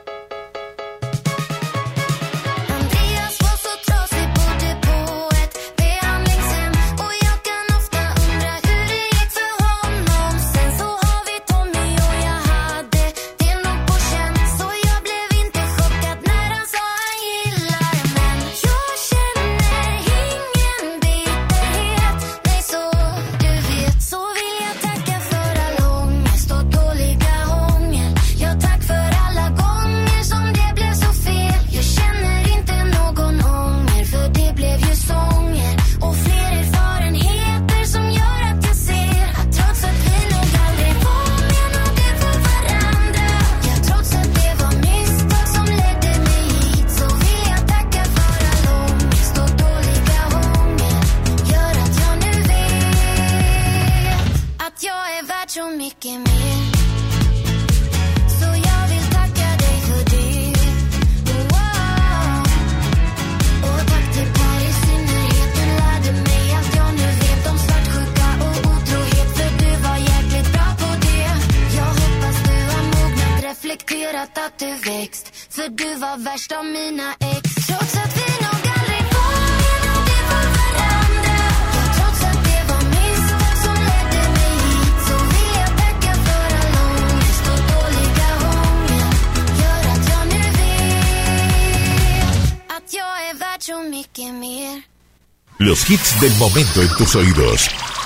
[SPEAKER 9] Andreas var så trasig, bodde på ett behandlingshem och jag kan ofta undra hur det gick för honom. Sen så har vi Tommy och jag hade det nog på känn, så jag blev inte chockad när han sa han gillar. Men jag känner ingen bitterhet, nej så du vet. Så vill jag tacka för all ångest och dåliga ånger. Jag tack för alla gånger som det blev så fel. Jag känner inte någon ånger för det blev ju sånger och fler erfarenheter som gör att jag ser att trots att vi nog aldrig var menade för varandra, ja trots att det var misstag som ledde mig hit, så vill jag tacka för all ångest och dåliga ånger. Gör att jag nu vet att jag är värd så mycket mer. Så jag vill tacka dig för det. Wow. Och tack till Per i synnerhet, du lärde mig allt jag nu vet om svartsjuka och otrohet, för du var jäkligt bra på det. Jag hoppas du har mognat, reflekterat att du växt, för du var värst av mina ex. Trots att vi nog aldrig var menade för varandra, ja trots att det var misstag som ledde mig hit, så vill jag tacka för all ångest och dåliga ånger. Gör att jag nu vet att jag är värd så mycket mer.
[SPEAKER 1] Los hits del momento en tus oídos.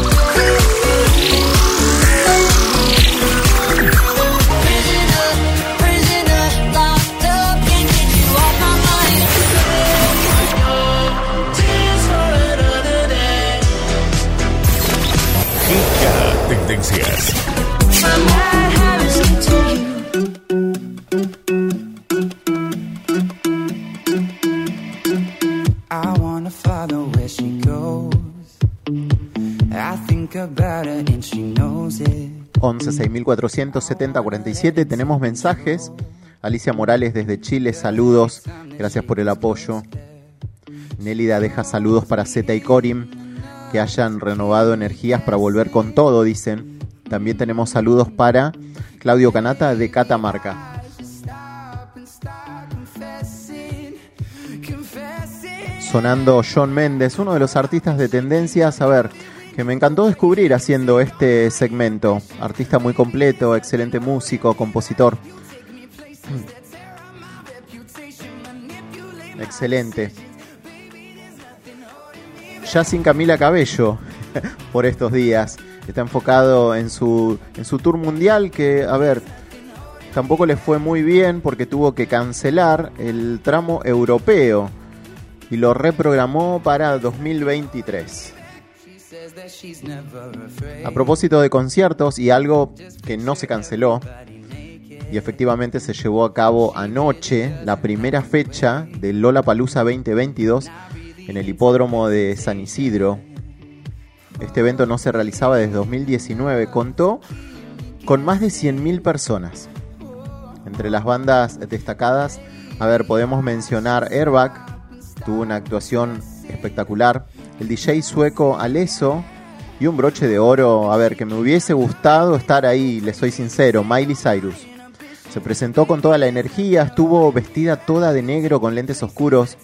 [SPEAKER 1] Tendencias.
[SPEAKER 5] I wanna follow where she goes. I think about her and she knows it.
[SPEAKER 3] 11 6470 47. Tenemos mensajes. Alicia Morales desde Chile, saludos. Gracias por el apoyo. Nélida deja saludos para Zeta y Corim, que hayan renovado energías para volver con todo, dicen. También tenemos saludos para Claudio Canata de Catamarca. Sonando John Méndez, uno de los artistas de tendencias, a ver, que me encantó descubrir haciendo este segmento. Artista muy completo, excelente músico, compositor. Excelente. Ya sin Camila Cabello por estos días. Está enfocado en su tour mundial, que, a ver, tampoco le fue muy bien porque tuvo que cancelar el tramo europeo y lo reprogramó para 2023. A propósito de conciertos y algo que no se canceló, y efectivamente se llevó a cabo anoche la primera fecha del Lollapalooza 2022 en el hipódromo de San Isidro. Este evento no se realizaba desde 2019. Contó con más de 100.000 personas. Entre las bandas destacadas, a ver, podemos mencionar Airbag, tuvo una actuación espectacular. El DJ sueco Alesso y un broche de oro, a ver, que me hubiese gustado estar ahí, le soy sincero, Miley Cyrus. Se presentó con toda la energía, estuvo vestida toda de negro con lentes oscuros.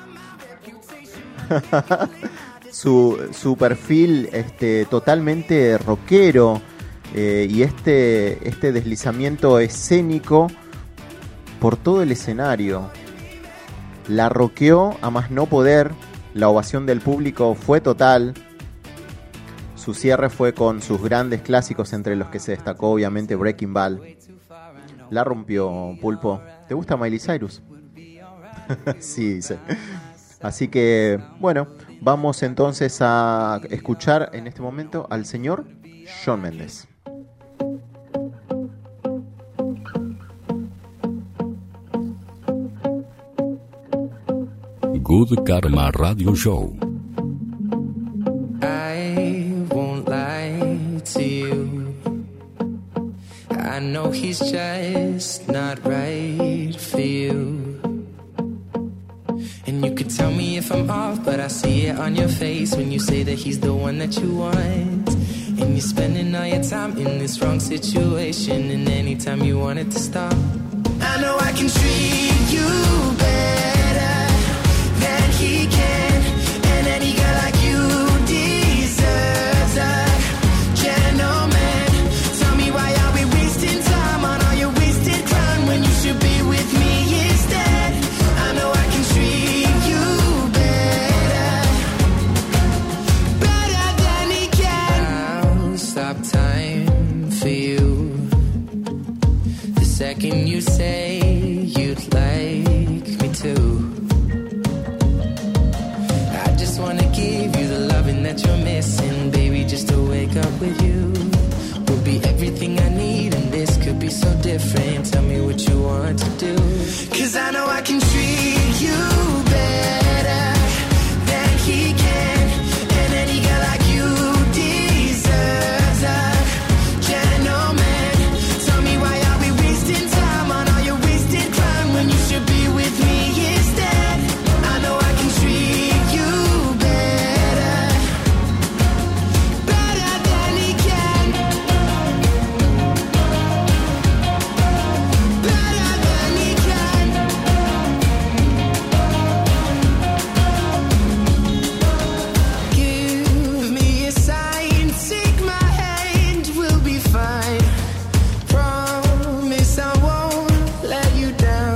[SPEAKER 3] su perfil totalmente rockero, y este deslizamiento escénico por todo el escenario. La rockeó a más no poder, la ovación del público fue total. Su cierre fue con sus grandes clásicos, entre los que se destacó obviamente Breaking Bad. La rompió, Pulpo. ¿Te gusta Miley Cyrus? Sí, dice. Así que, bueno, vamos entonces a escuchar en este momento al señor Shawn Mendes.
[SPEAKER 4] Good Karma Radio Show.
[SPEAKER 11] I won't lie to you. I know he's just not right for you. And you could tell me if I'm off, but I see it on your face when you say that he's the one that you want. And you're spending all your time in this wrong situation, and anytime you want it to stop, I know I can treat you better than he can. And any girl like you deserves a gentleman. Tell me, why are we wasting time on all your wasted crime when you should be with me instead? I know I can treat you better, better than he can. I'll stop time for you the second you say you'd like me to. I just wanna give you the loving that you're missing, baby. Just to wake up with you will be everything I need, and this could be so different. Tell me what you want to do, 'cause I know I can treat you better than he can. And any girl like you deserves a gentleman. Tell me, why are we wasting time on all your wasted crime when you should be with me instead? I know I can treat you better, better than he can, better than he can. Give me a sign, take my hand, we'll be fine. Promise I won't let you down.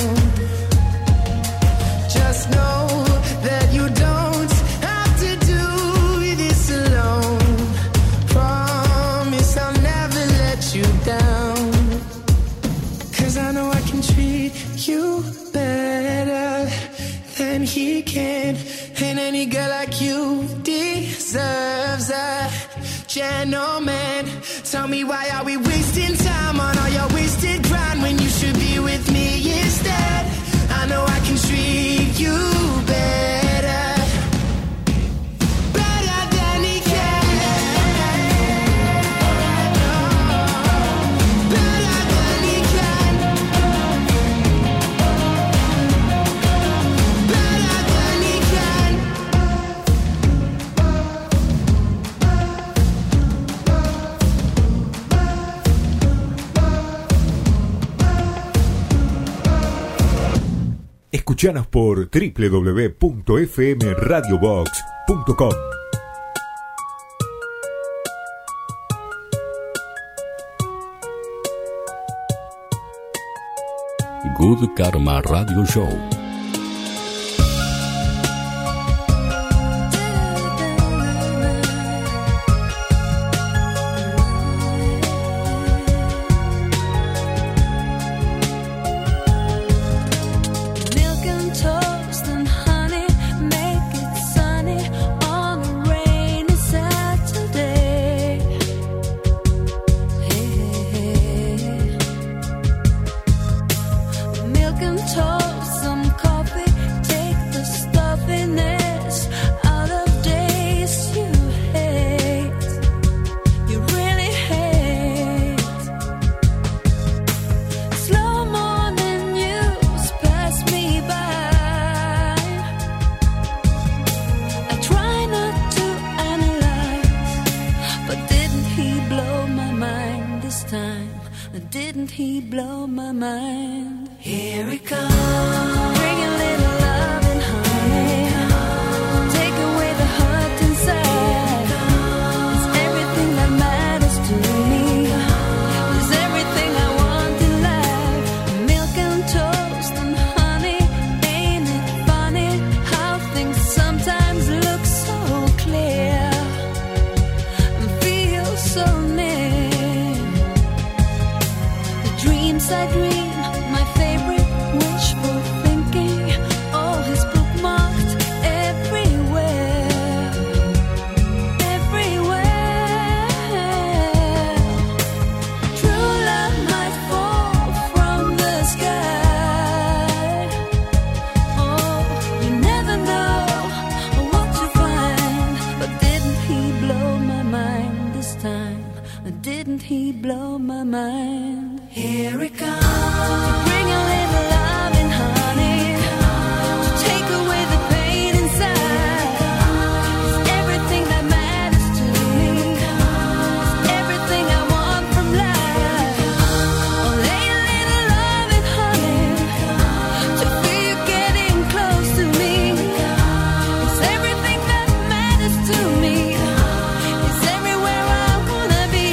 [SPEAKER 11] Just know that you don't have to do this alone. Promise I'll never let you down. 'Cause I know I can treat you better than he can. And any girl like you deserves a gentleman. Tell me, why are we wasting time on all your wasted grind when you should be with me instead? I know I can treat you better, better than he can, better than he can, better than he can.
[SPEAKER 1] Escuchanos por www.fmradiobox.com.
[SPEAKER 4] Good Karma Radio Show.
[SPEAKER 6] Milk and toast and honey make it sunny on a rainy Saturday. Hey, hey, hey. Milk and toast, some coffee, take the stuffiness out of days you hate. You really hate. Slow morning news pass me by. I try not to analyze, but didn't he blow my mind this time? Didn't he blow my my mind. Here it comes. Bring a little love and honey. Take away the hurt inside. It's everything that matters to me. It's everything I want in life. Milk and toast and honey. Ain't it funny how things sometimes look so clear and feel so near? The dreams I dream, my favorite wishful thinking, all is bookmarked everywhere, everywhere. True love might fall from the sky. Oh, you never know what you find. But didn't he blow my mind this time? Didn't he blow my mind? Here it comes. To bring a little love and honey. To take away the pain inside. It's everything that matters to me. It's everything I want from life. Oh, lay a little love and honey. To feel you getting close to me. It's everything that matters to me. It's everywhere I wanna be.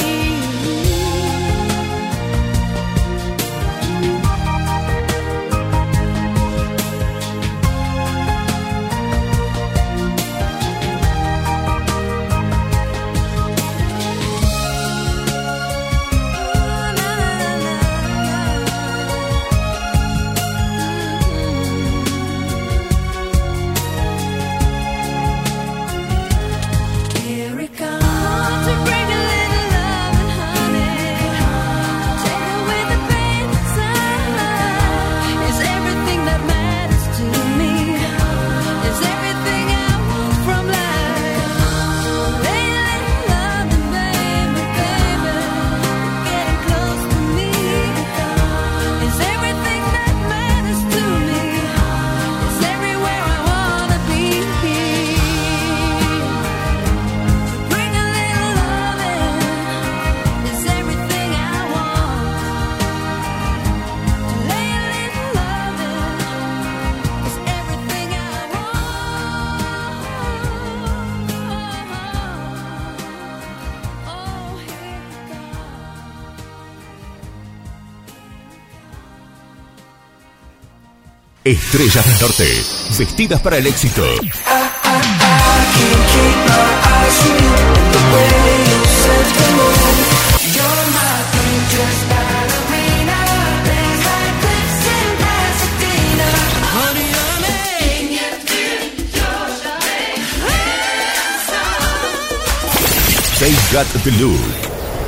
[SPEAKER 6] Here it comes. To bring a little love and honey. Take away the pain inside. It's everything that matters to me. It's everything I want from life. Lay a little love and baby, baby, getting close to me. It's everything that matters to me. It's everywhere I wanna be. Bring a little loving. It's everything I want. To lay a little loving. It's everything I want. Oh, here it
[SPEAKER 1] Estrellas del Norte, vestidas para el éxito. They got the look.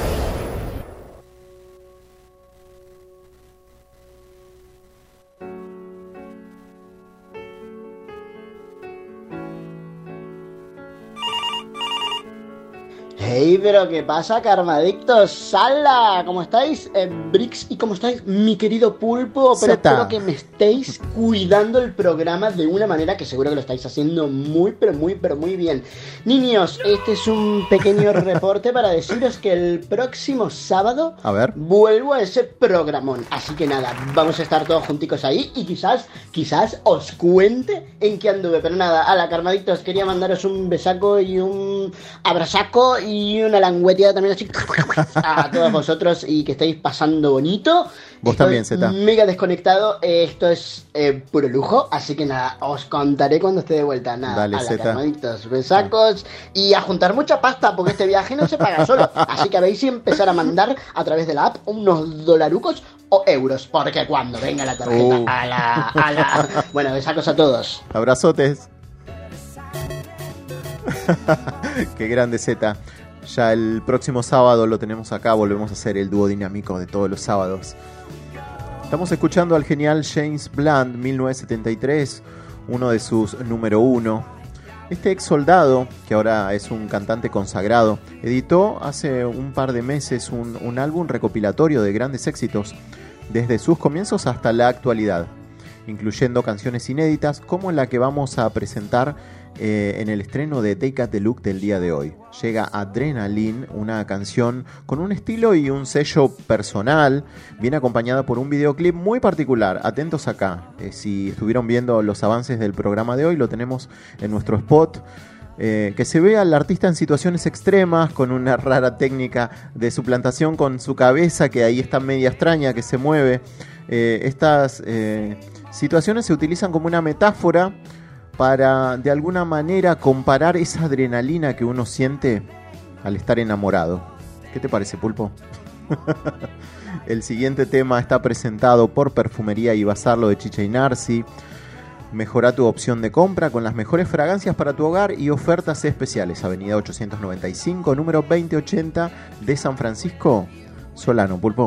[SPEAKER 12] Hey, pero ¿qué pasa, Karmadictos? ¡Sala! ¿Cómo estáis, Brix? ¿Y cómo estáis, mi querido Pulpo? Pero
[SPEAKER 3] Zeta.
[SPEAKER 12] espero que me estéis cuidando el programa de una manera que seguro que lo estáis haciendo muy, pero muy bien. Niños, este es un pequeño reporte para deciros que el próximo sábado
[SPEAKER 3] A ver.
[SPEAKER 12] vuelvo a ese programón. Así que nada, vamos a estar todos junticos ahí y quizás os cuente en qué anduve. Pero nada, a la Karmadictos, quería mandaros un besaco y un abrazaco y una langueteada también así a todos vosotros y que estéis pasando bonito.
[SPEAKER 3] Vos también, Zeta.
[SPEAKER 12] Mega desconectado, esto es puro lujo, así que nada, os contaré cuando esté de vuelta. Nada,
[SPEAKER 3] Dale,
[SPEAKER 12] a la
[SPEAKER 3] Zeta.
[SPEAKER 12] Karmadictos, besacos y a juntar mucha pasta porque este viaje no se paga solo. Así que habéis que empezar a mandar a través de la app unos dolarucos o euros, porque cuando venga la tarjeta, ala. Bueno, besacos a todos.
[SPEAKER 3] Abrazotes. Qué grande, Zeta. Ya el próximo sábado lo tenemos acá. Volvemos a hacer el dúo dinámico de todos los sábados. Estamos escuchando al genial James Blunt, 1973, uno de sus número uno. Este ex soldado, que ahora es un cantante consagrado, editó hace un par de meses un álbum recopilatorio de grandes éxitos, desde sus comienzos hasta la actualidad, incluyendo canciones inéditas como la que vamos a presentar en el estreno de Take At The Look del día de hoy. Llega Adrenaline, una canción con un estilo y un sello personal, viene acompañada por un videoclip muy particular. Atentos acá, si estuvieron viendo los avances del programa de hoy, lo tenemos en nuestro spot. Que se ve al artista en situaciones extremas, con una rara técnica de suplantación con su cabeza, que ahí está media extraña, que se mueve. Estas situaciones se utilizan como una metáfora para, de alguna manera, comparar esa adrenalina que uno siente al estar enamorado. ¿Qué te parece, Pulpo? El siguiente tema está presentado por Perfumería y Bazarlo de Chicha y Narci. Mejora tu opción de compra con las mejores fragancias para tu hogar y ofertas especiales. Avenida 895, número 2080 de San Francisco, Solano. Pulpo.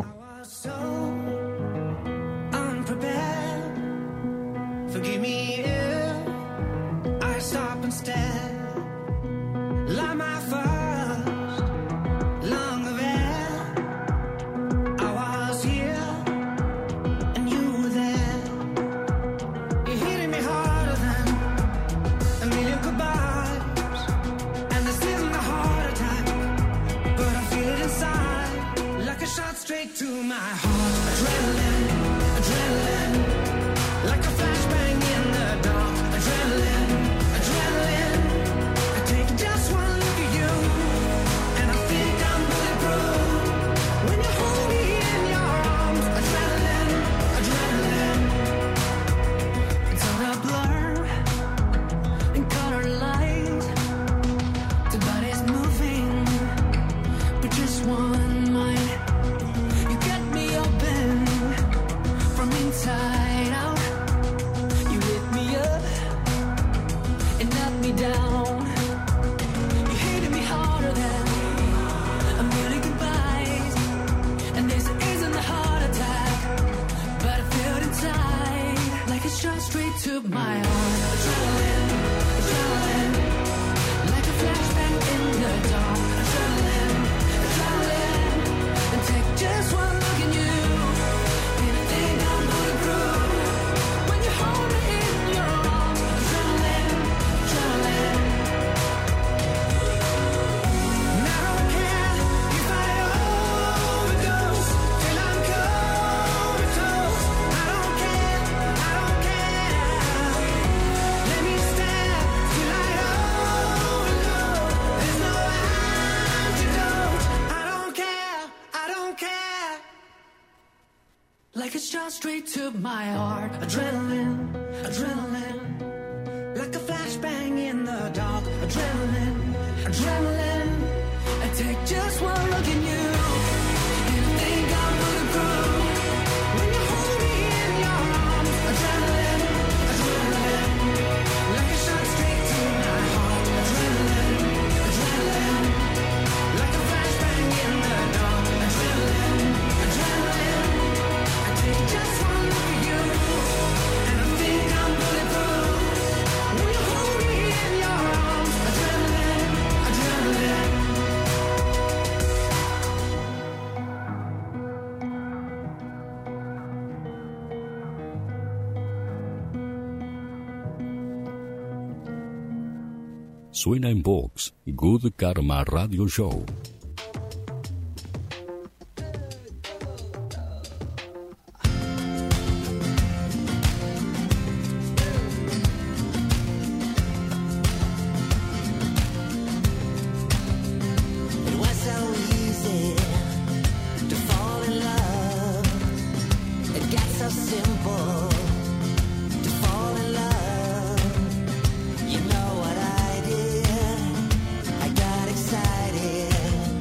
[SPEAKER 13] Straight to my heart, adrenaline, adrenaline, like a flashbang in the dark, adrenaline, adrenaline, I take just one look at you, and I think I'm bulletproof, when you hold me in your arms, adrenaline, adrenaline, like a shot straight to my heart, adrenaline, adrenaline, like a flashbang in the dark, adrenaline, adrenaline, I take just one look at you, and I think I'm bulletproof, when you hold me in your arms, adrenaline, adrenaline.
[SPEAKER 4] Suena en Vox, Good Karma Radio Show.
[SPEAKER 5] It was so easy to fall in love. It got so simple to fall in love. You know what I did? I got excited.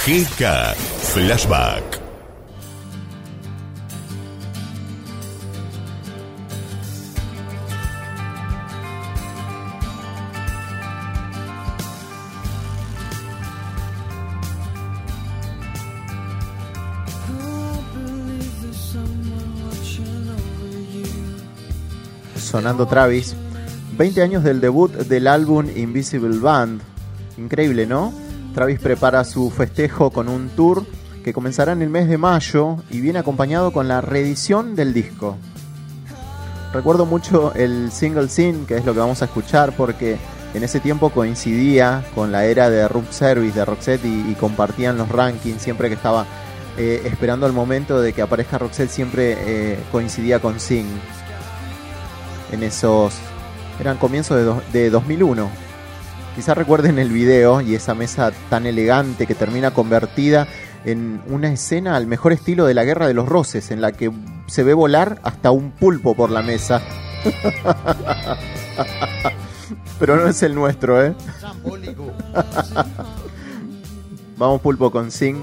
[SPEAKER 1] GK Flashback.
[SPEAKER 3] Sonando Travis, 20 años del debut del álbum Invisible Band. Increíble, ¿no? Travis prepara su festejo con un tour que comenzará en el mes de mayo y viene acompañado con la reedición del disco. Recuerdo mucho el single Sin, que es lo que vamos a escuchar, porque en ese tiempo coincidía con la era de Room Service de Roxette y compartían los rankings. Siempre que estaba esperando el momento de que aparezca Roxette, siempre coincidía con Sin. En esos... eran comienzos de 2001. Quizás recuerden el video y esa mesa tan elegante que termina convertida en una escena al mejor estilo de la Guerra de los Roses, en la que se ve volar hasta un pulpo por la mesa. Pero no es el nuestro, ¿eh? Vamos, pulpo, con Sing.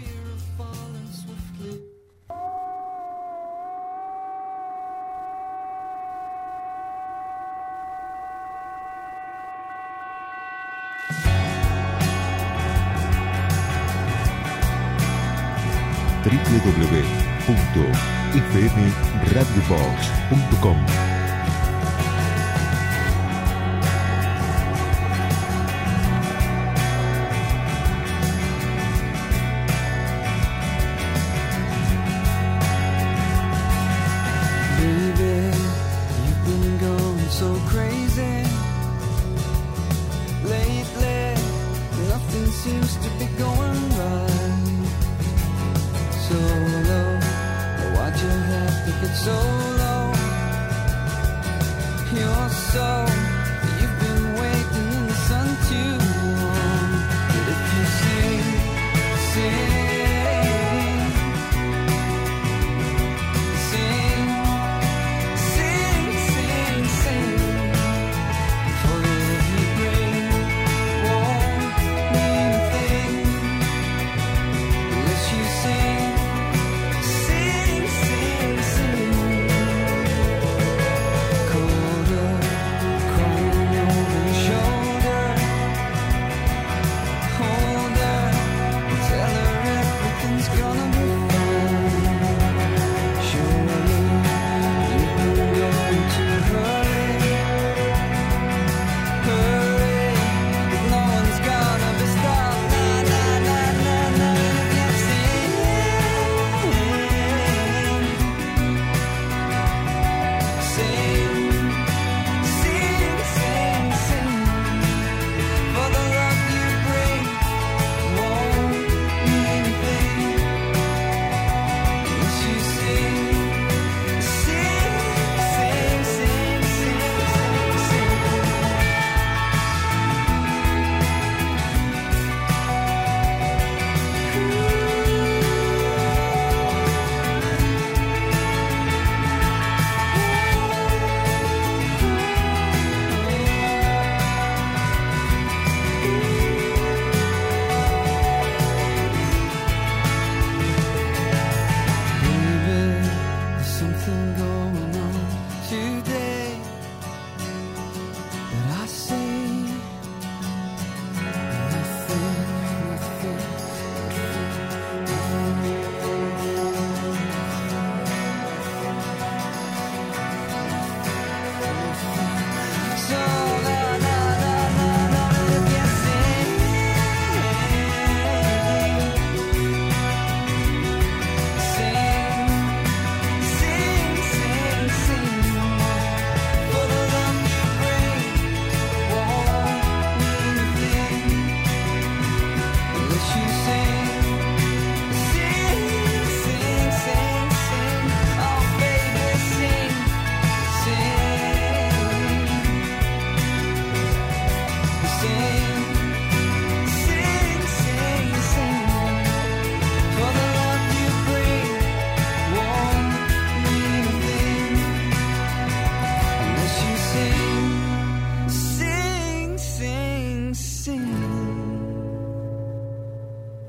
[SPEAKER 1] www.fmradiobox.com.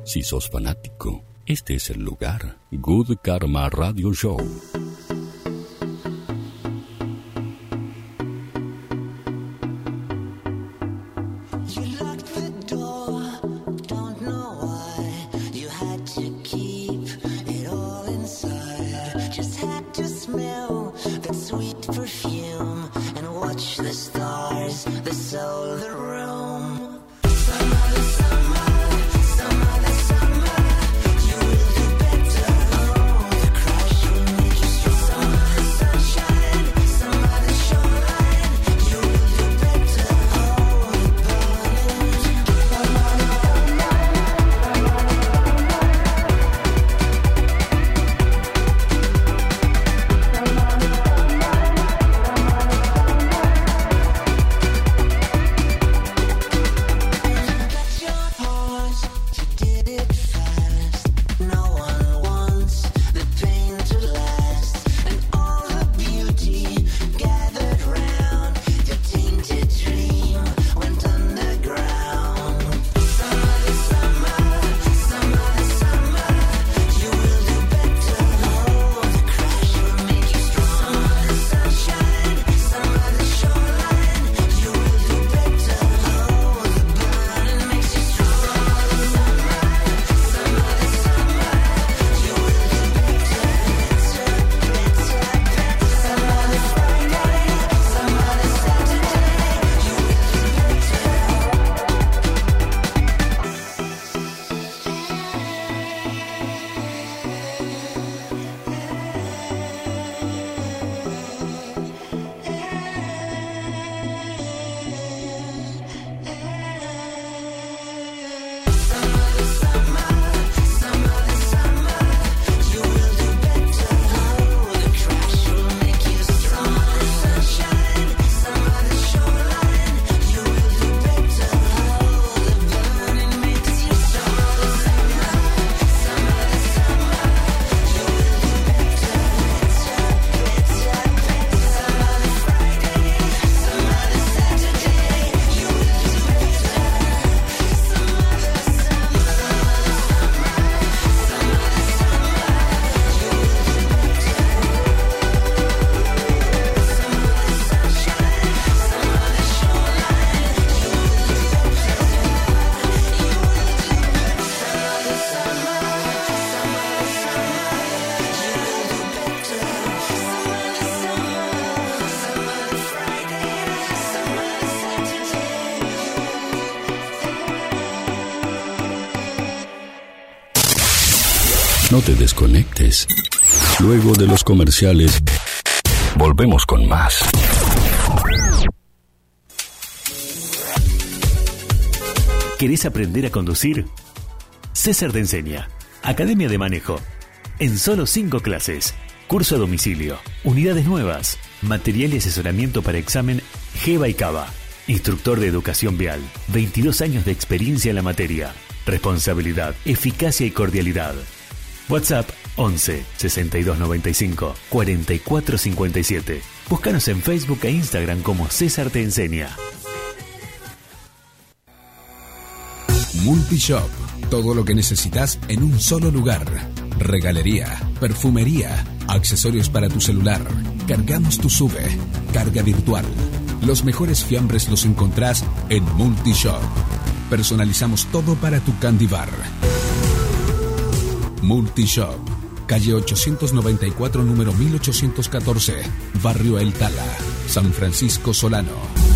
[SPEAKER 4] Si sos fanático, este es el lugar. Good Karma Radio Show. No te desconectes. Luego de los comerciales, volvemos con más.
[SPEAKER 14] ¿Querés aprender a conducir? César te enseña. Academia de manejo. En solo 5 clases. Curso a domicilio. Unidades nuevas. Material y asesoramiento para examen GEBA y CABA. Instructor de educación vial. 22 años de experiencia en la materia. Responsabilidad, eficacia y cordialidad. WhatsApp 11 62 95 44 57. Búscanos en Facebook e Instagram como César te enseña.
[SPEAKER 15] Multishop. Todo lo que necesitas en un solo lugar. Regalería, perfumería, accesorios para tu celular. Cargamos tu SUV. Carga virtual. Los mejores fiambres los encontrás en Multishop. Personalizamos todo para tu candy bar. Multishop, calle 894, número 1814, Barrio El Tala, San Francisco Solano.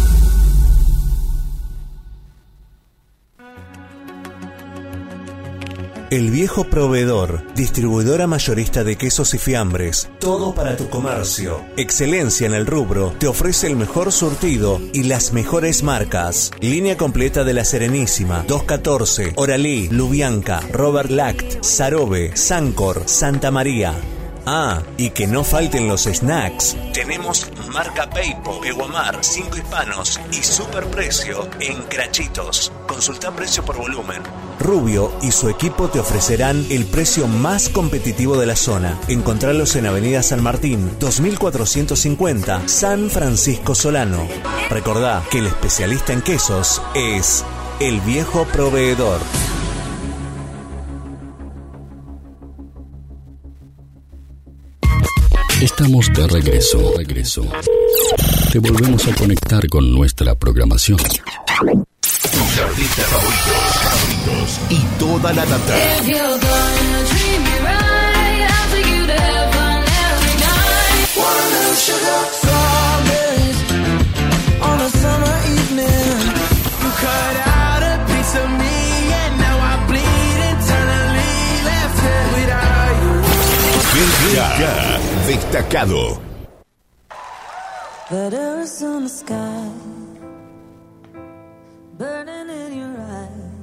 [SPEAKER 16] El Viejo Proveedor, distribuidora mayorista de quesos y fiambres, todo para tu comercio. Excelencia en el rubro, te ofrece el mejor surtido y las mejores marcas. Línea completa de La Serenísima, 214, Oralí, Lubianca, Robert Lact, Sarobe, Sancor, Santa María. Ah, y que no falten los snacks. Tenemos marca Peipo, Peguamar, 5 hispanos y superprecio en Crachitos. Consulta precio por volumen. Rubio y su equipo te ofrecerán el precio más competitivo de la zona. Encontralos en Avenida San Martín, 2450, San Francisco Solano. Recordá que el especialista en quesos es El Viejo Proveedor.
[SPEAKER 4] Estamos de regreso. Te volvemos a conectar con nuestra programación.
[SPEAKER 1] Tus artistas favoritos y toda la data. Ya destacado.
[SPEAKER 6] That Arizona sky burning in your eyes.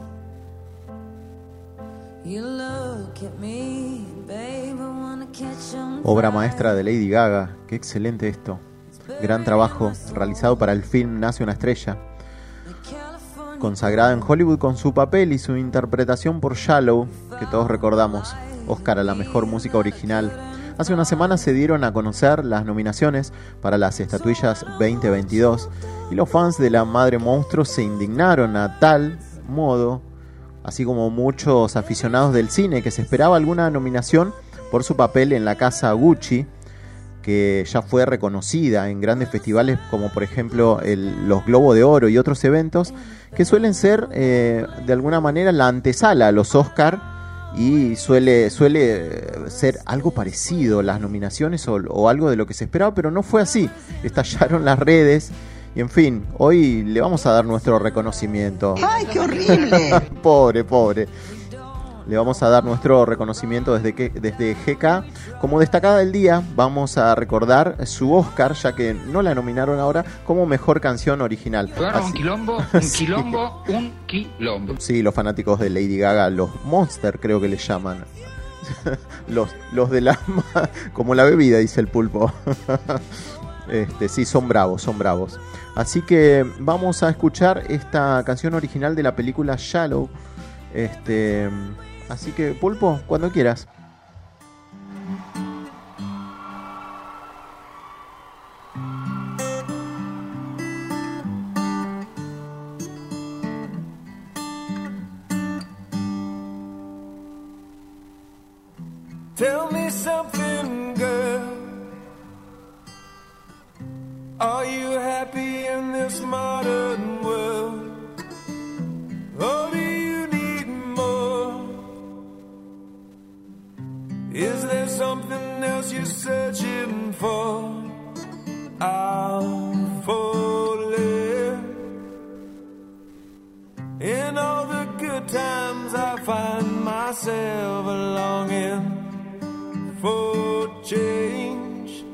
[SPEAKER 6] You look at me, babe, I wanna catch on.
[SPEAKER 3] Obra maestra de Lady Gaga. Qué excelente esto. Gran trabajo realizado para el film Nace una estrella. Consagrada en Hollywood con su papel y su interpretación por Shallow, que todos recordamos, Oscar a la mejor música original. Hace unas semanas se dieron a conocer las nominaciones para las estatuillas 2022 y los fans de La Madre Monstruo se indignaron a tal modo, así como muchos aficionados del cine, que se esperaba alguna nominación por su papel en La Casa Gucci, que ya fue reconocida en grandes festivales como por ejemplo los Globos de Oro y otros eventos que suelen ser de alguna manera la antesala a los Oscar, y suele ser algo parecido las nominaciones o algo de lo que se esperaba, pero no fue así. Estallaron las redes y en fin, hoy le vamos a dar nuestro reconocimiento.
[SPEAKER 12] ¡Ay, qué horrible!
[SPEAKER 3] Pobre. Le vamos a dar nuestro reconocimiento desde GK. Como destacada del día, vamos a recordar su Oscar, ya que no la nominaron ahora, como mejor canción original.
[SPEAKER 17] Claro, un quilombo.
[SPEAKER 3] Sí, los fanáticos de Lady Gaga, los Monster creo que les llaman. los de la... como la bebida, dice el pulpo. Sí, son bravos. Así que vamos a escuchar esta canción original de la película Shallow. Así que, Pulpo, cuando quieras.
[SPEAKER 10] Tell me something, girl. Are you happy in this modern world? Or do you need more? Is there something else you're searching for? I'm falling. In all the good times I find myself longing for change,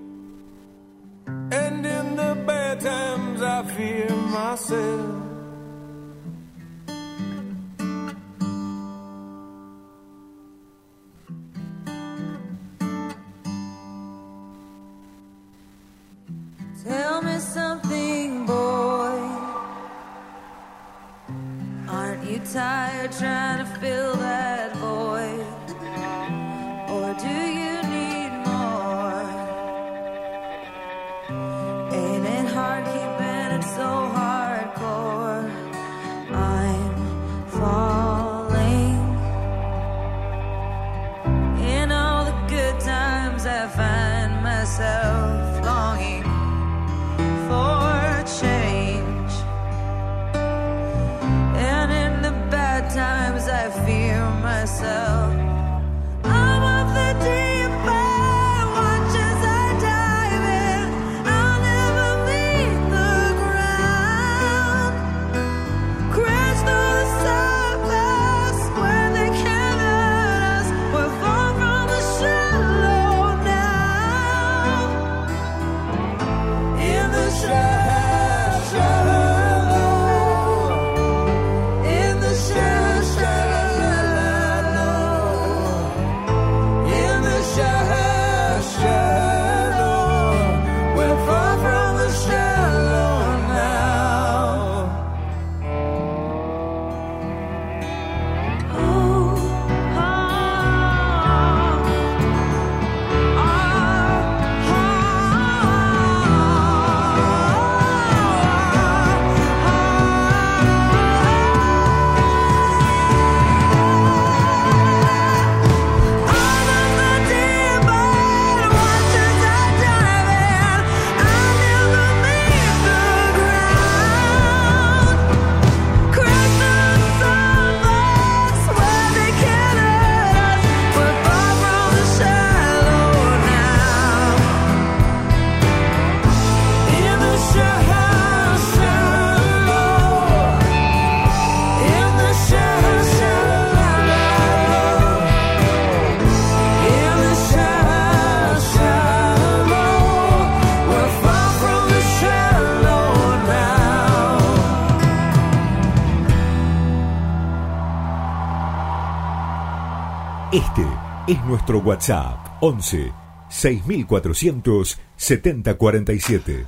[SPEAKER 10] and in the bad times I fear myself.
[SPEAKER 6] Tell me something, boy. Aren't you tired trying to fill that void? Or do you need more? Ain't it hard keeping it so hardcore? I'm falling. In all the good times I find myself longing for change, and in the bad times I fear myself. I'm of the deep end, watch as I dive in. I'll never meet the ground. Crash through the surface where they can't hurt us. We're far from the shallow now. In the shallow, in the shallow.
[SPEAKER 1] Este es nuestro WhatsApp 11 6400 7047.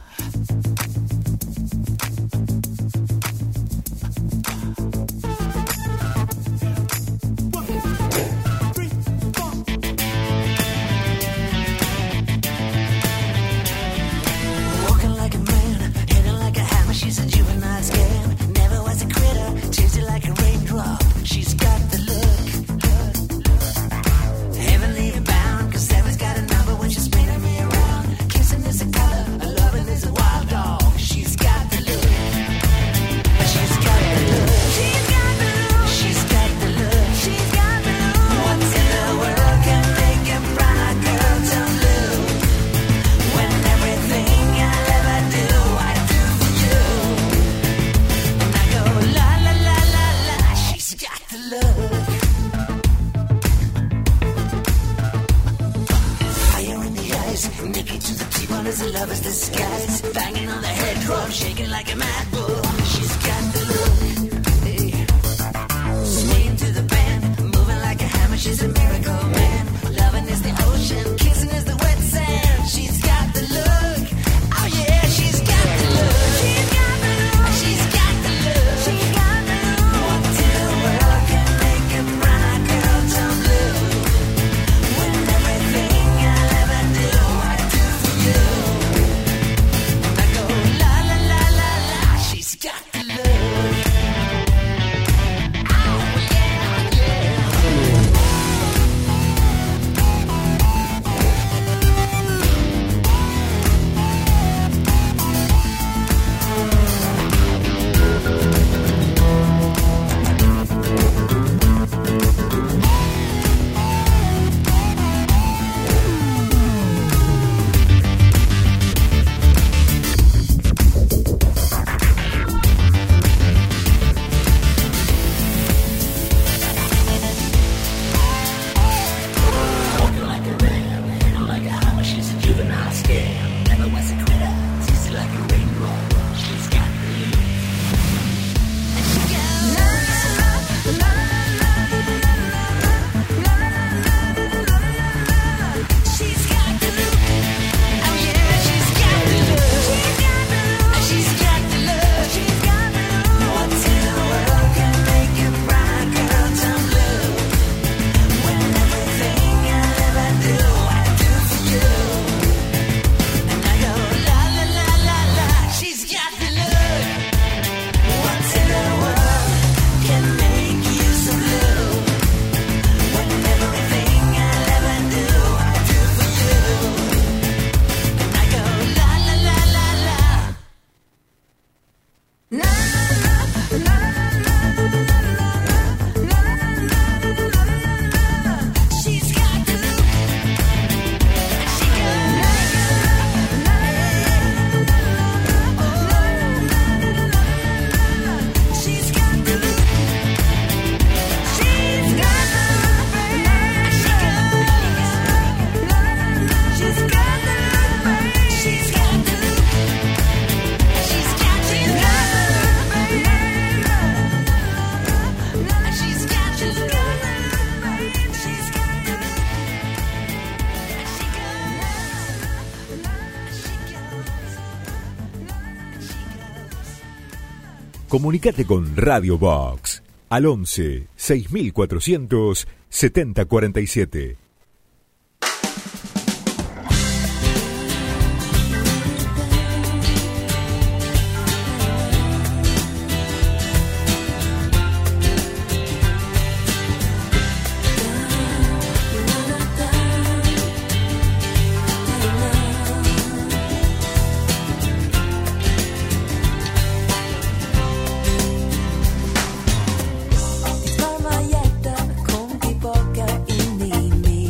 [SPEAKER 13] Walking like a man, hitting like a hammer. She's a juvenile scam. Never was a critter, tasted like a raindrop. She's got the look, heavenly bound. 'Cause Sarah's got a number when she's spinning me around. Kissing is a color, a loving is a wild dog. She's got the look, she's got the look, she's got the look, she's got the look, she's got the look. What's in the world can make a brown girl turn blue? When everything I'll ever do, I do for you. And I go la la la la la, she's got the look. Fire in the eyes, naked to the T-bone as a lover's disguise. Banging on the head drum, shaking like a mad bull. She's got the look. Hey. Swaying to the band, moving like a hammer. She's a miracle man. Loving is the ocean, kissing is the wet sand. She's got the look. Oh yeah, she's got the look. She's got the look. She's got the look. She's got the look. What in the world can make a brown girl turn blue? When everything I'll ever do, I do for you. And I go la la la la la, she's got the look. Oh yeah, yeah. Walking like a man, hitting like a hammer. She's a juvenile scam. Never was a critter, tasted like a raindrop. She's got the look. And she goes la la la la la la la la. She's got the look. Oh yeah, she's got the look. She's got the look. She's got the look. What in the world can make a brown girl turn blue? When everything I'll ever do, I do for you. And I go la la la la la, she's got the look. What's in the world can make you so blue? When everything I'll ever do, I do for you. And I go la la la la la. La la la la la la. She's got the look. She goes la la la la. She's got the look. She's got the look, baby. She goes la la la. She's got the look, baby. She's got the look. She's got the look, baby. She's got the look, baby. She's got the look.
[SPEAKER 1] Comunicate con Radio Box al 11 6400 7047.
[SPEAKER 6] Ditt varma hjärta kom tillbaka in i mig.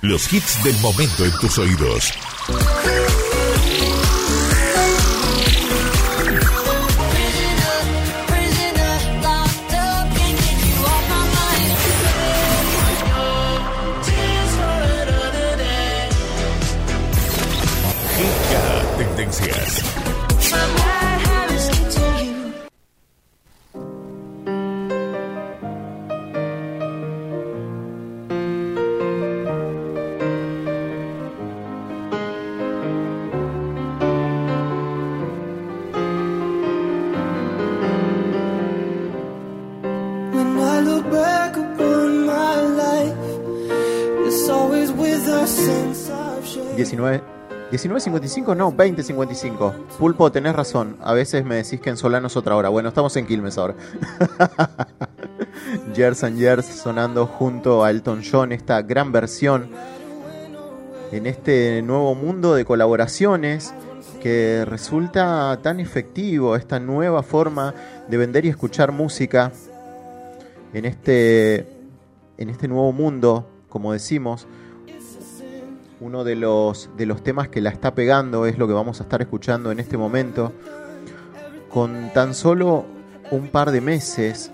[SPEAKER 1] Los hits del momento en tus oídos. GK Tendencias.
[SPEAKER 3] 19.55, no, 20.55. Pulpo, tenés razón. A veces me decís que en Solano es otra hora. Bueno, estamos en Quilmes ahora. Years and Years sonando junto a Elton John, esta gran versión en este nuevo mundo de colaboraciones que resulta tan efectivo, esta nueva forma de vender y escuchar música en este nuevo mundo, como decimos. Uno de los temas que la está pegando es lo que vamos a estar escuchando en este momento. Con tan solo un par de meses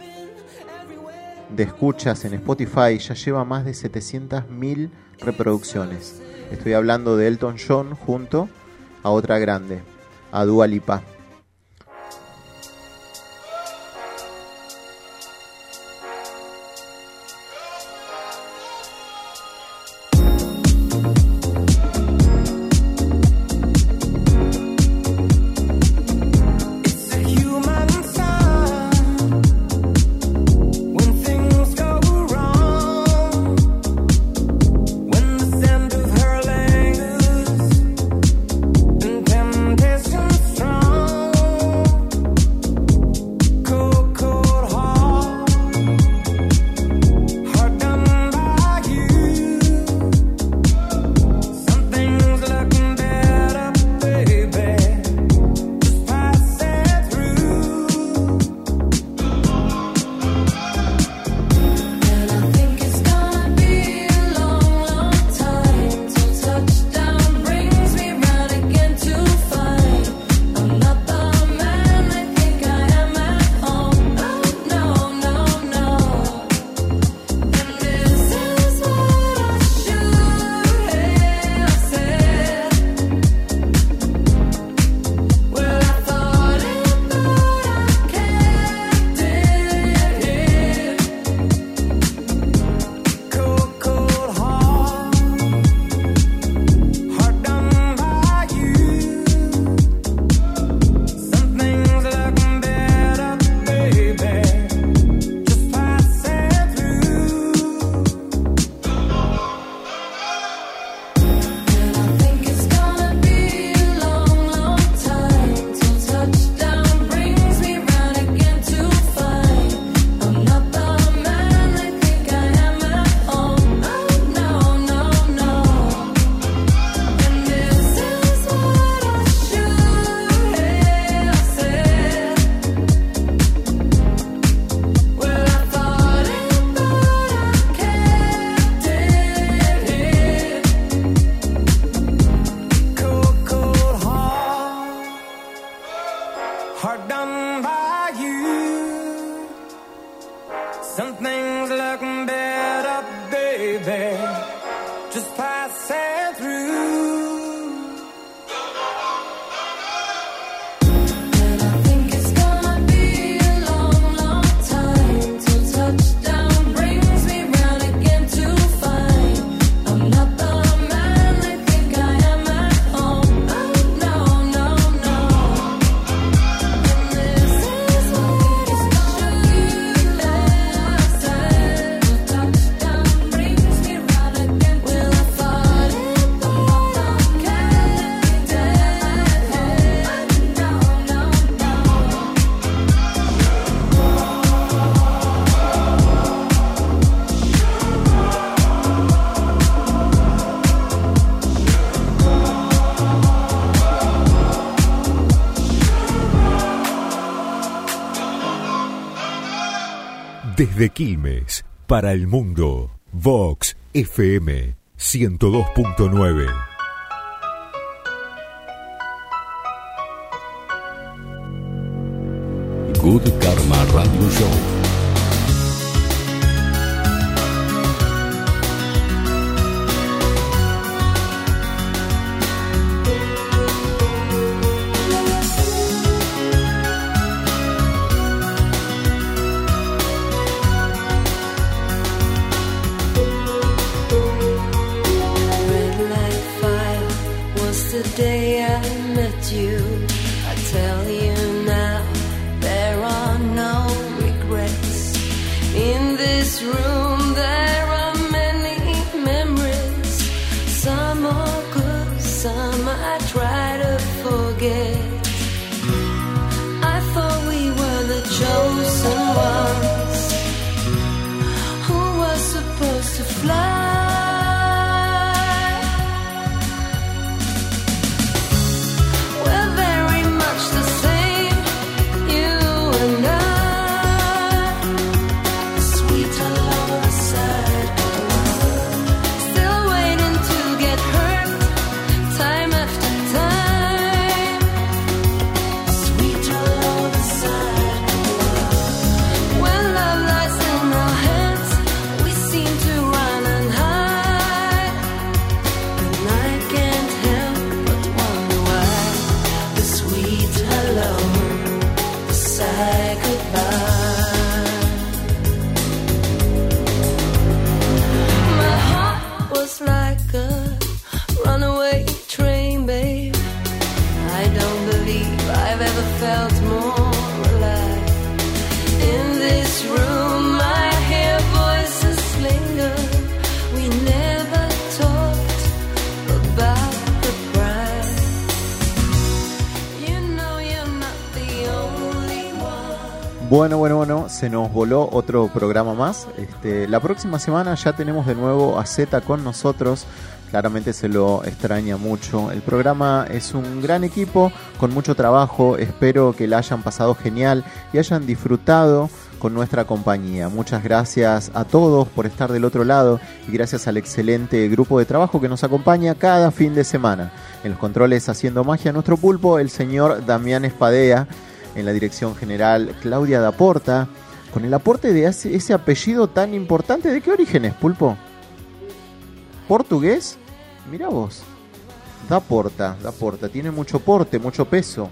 [SPEAKER 3] de escuchas en Spotify, ya lleva más de 700.000 reproducciones. Estoy hablando de Elton John junto a otra grande, a Dua Lipa.
[SPEAKER 1] Desde Quilmes, para el mundo, Vox FM 102.9.
[SPEAKER 4] Good Karma Radio Show.
[SPEAKER 3] Bueno, se nos voló otro programa más. La próxima semana ya tenemos de nuevo a Zeta con nosotros. Claramente se lo extraña mucho. El programa es un gran equipo con mucho trabajo. Espero que la hayan pasado genial y hayan disfrutado con nuestra compañía. Muchas gracias a todos por estar del otro lado y gracias al excelente grupo de trabajo que nos acompaña cada fin de semana. En los controles haciendo magia nuestro pulpo, el señor Damián Espadea. En la dirección general, Claudia Daporta, con el aporte de ese apellido tan importante. ¿De qué origen es, Pulpo? ¿Portugués? Mirá vos. Daporta, tiene mucho porte, mucho peso.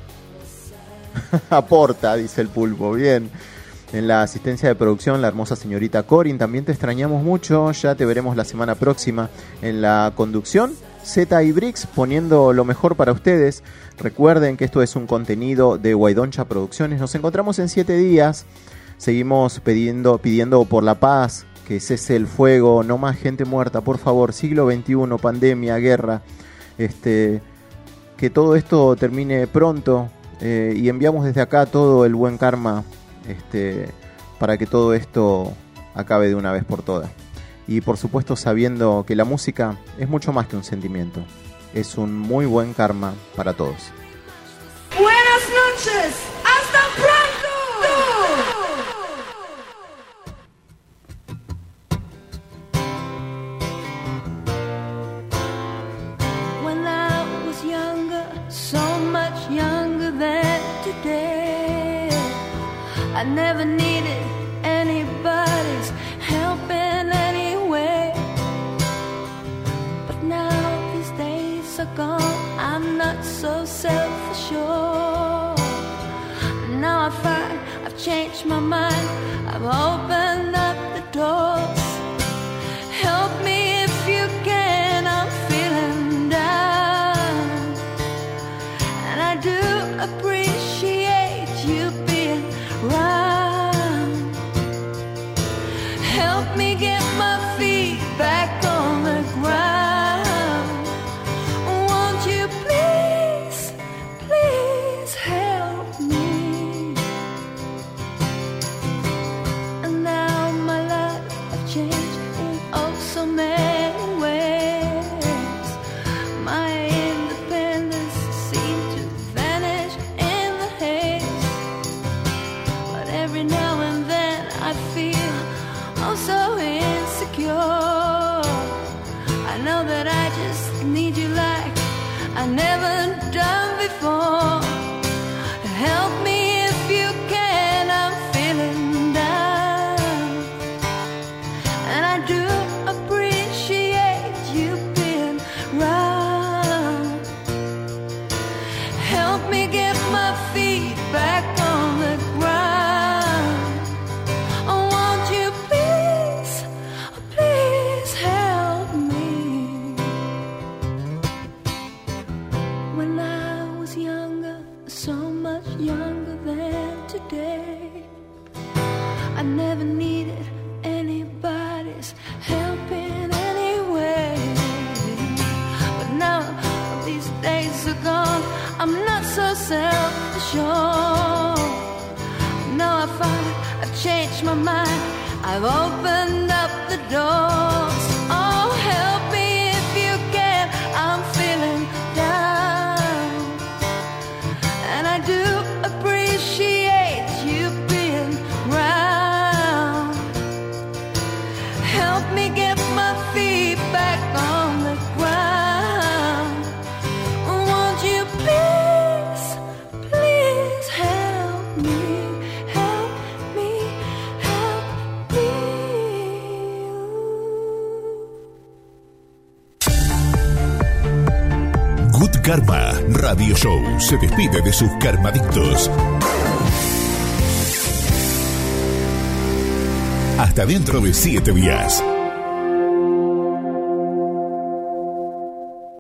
[SPEAKER 3] Aporta, dice el Pulpo, bien. En la asistencia de producción, la hermosa señorita Corin, también te extrañamos mucho, ya te veremos la semana próxima. En la conducción, Zeta y Brix, poniendo lo mejor para ustedes. Recuerden que esto es un contenido de Guaidoncha Producciones. Nos encontramos en 7 días. Seguimos pidiendo por la paz, que cese el fuego, no más gente muerta, por favor. Siglo XXI, pandemia, guerra. Que todo esto termine pronto. Y enviamos desde acá todo el buen karma para que todo esto acabe de una vez por todas. Y por supuesto sabiendo que la música es mucho más que un sentimiento. Es un muy buen karma para todos.
[SPEAKER 11] Buenas noches. Hasta pronto.
[SPEAKER 6] When I was younger, so much younger than today, I never needed anybody's help in any way. But now these days are gone, I'm not so self-assured. Now I find I've changed my mind, I've opened up the doors. Help me if you can, I'm feeling down. And I do appreciate you being around. Help me get my feet back on the ground. Won't you please, please help me? And now my life has changed in oh so many ways. My independence seemed to vanish in the haze. But every now and then I feel oh so insecure. I know sure. Now I find I've changed my mind. I've opened up the doors. Oh, help me if you can. I'm feeling down, and I do appreciate you being round. Help me get my feet back on the ground. Won't you please, please help me, help me, help me.
[SPEAKER 1] Good Karma Radio Show se despide de sus karmadictos. Hasta dentro de 7 días.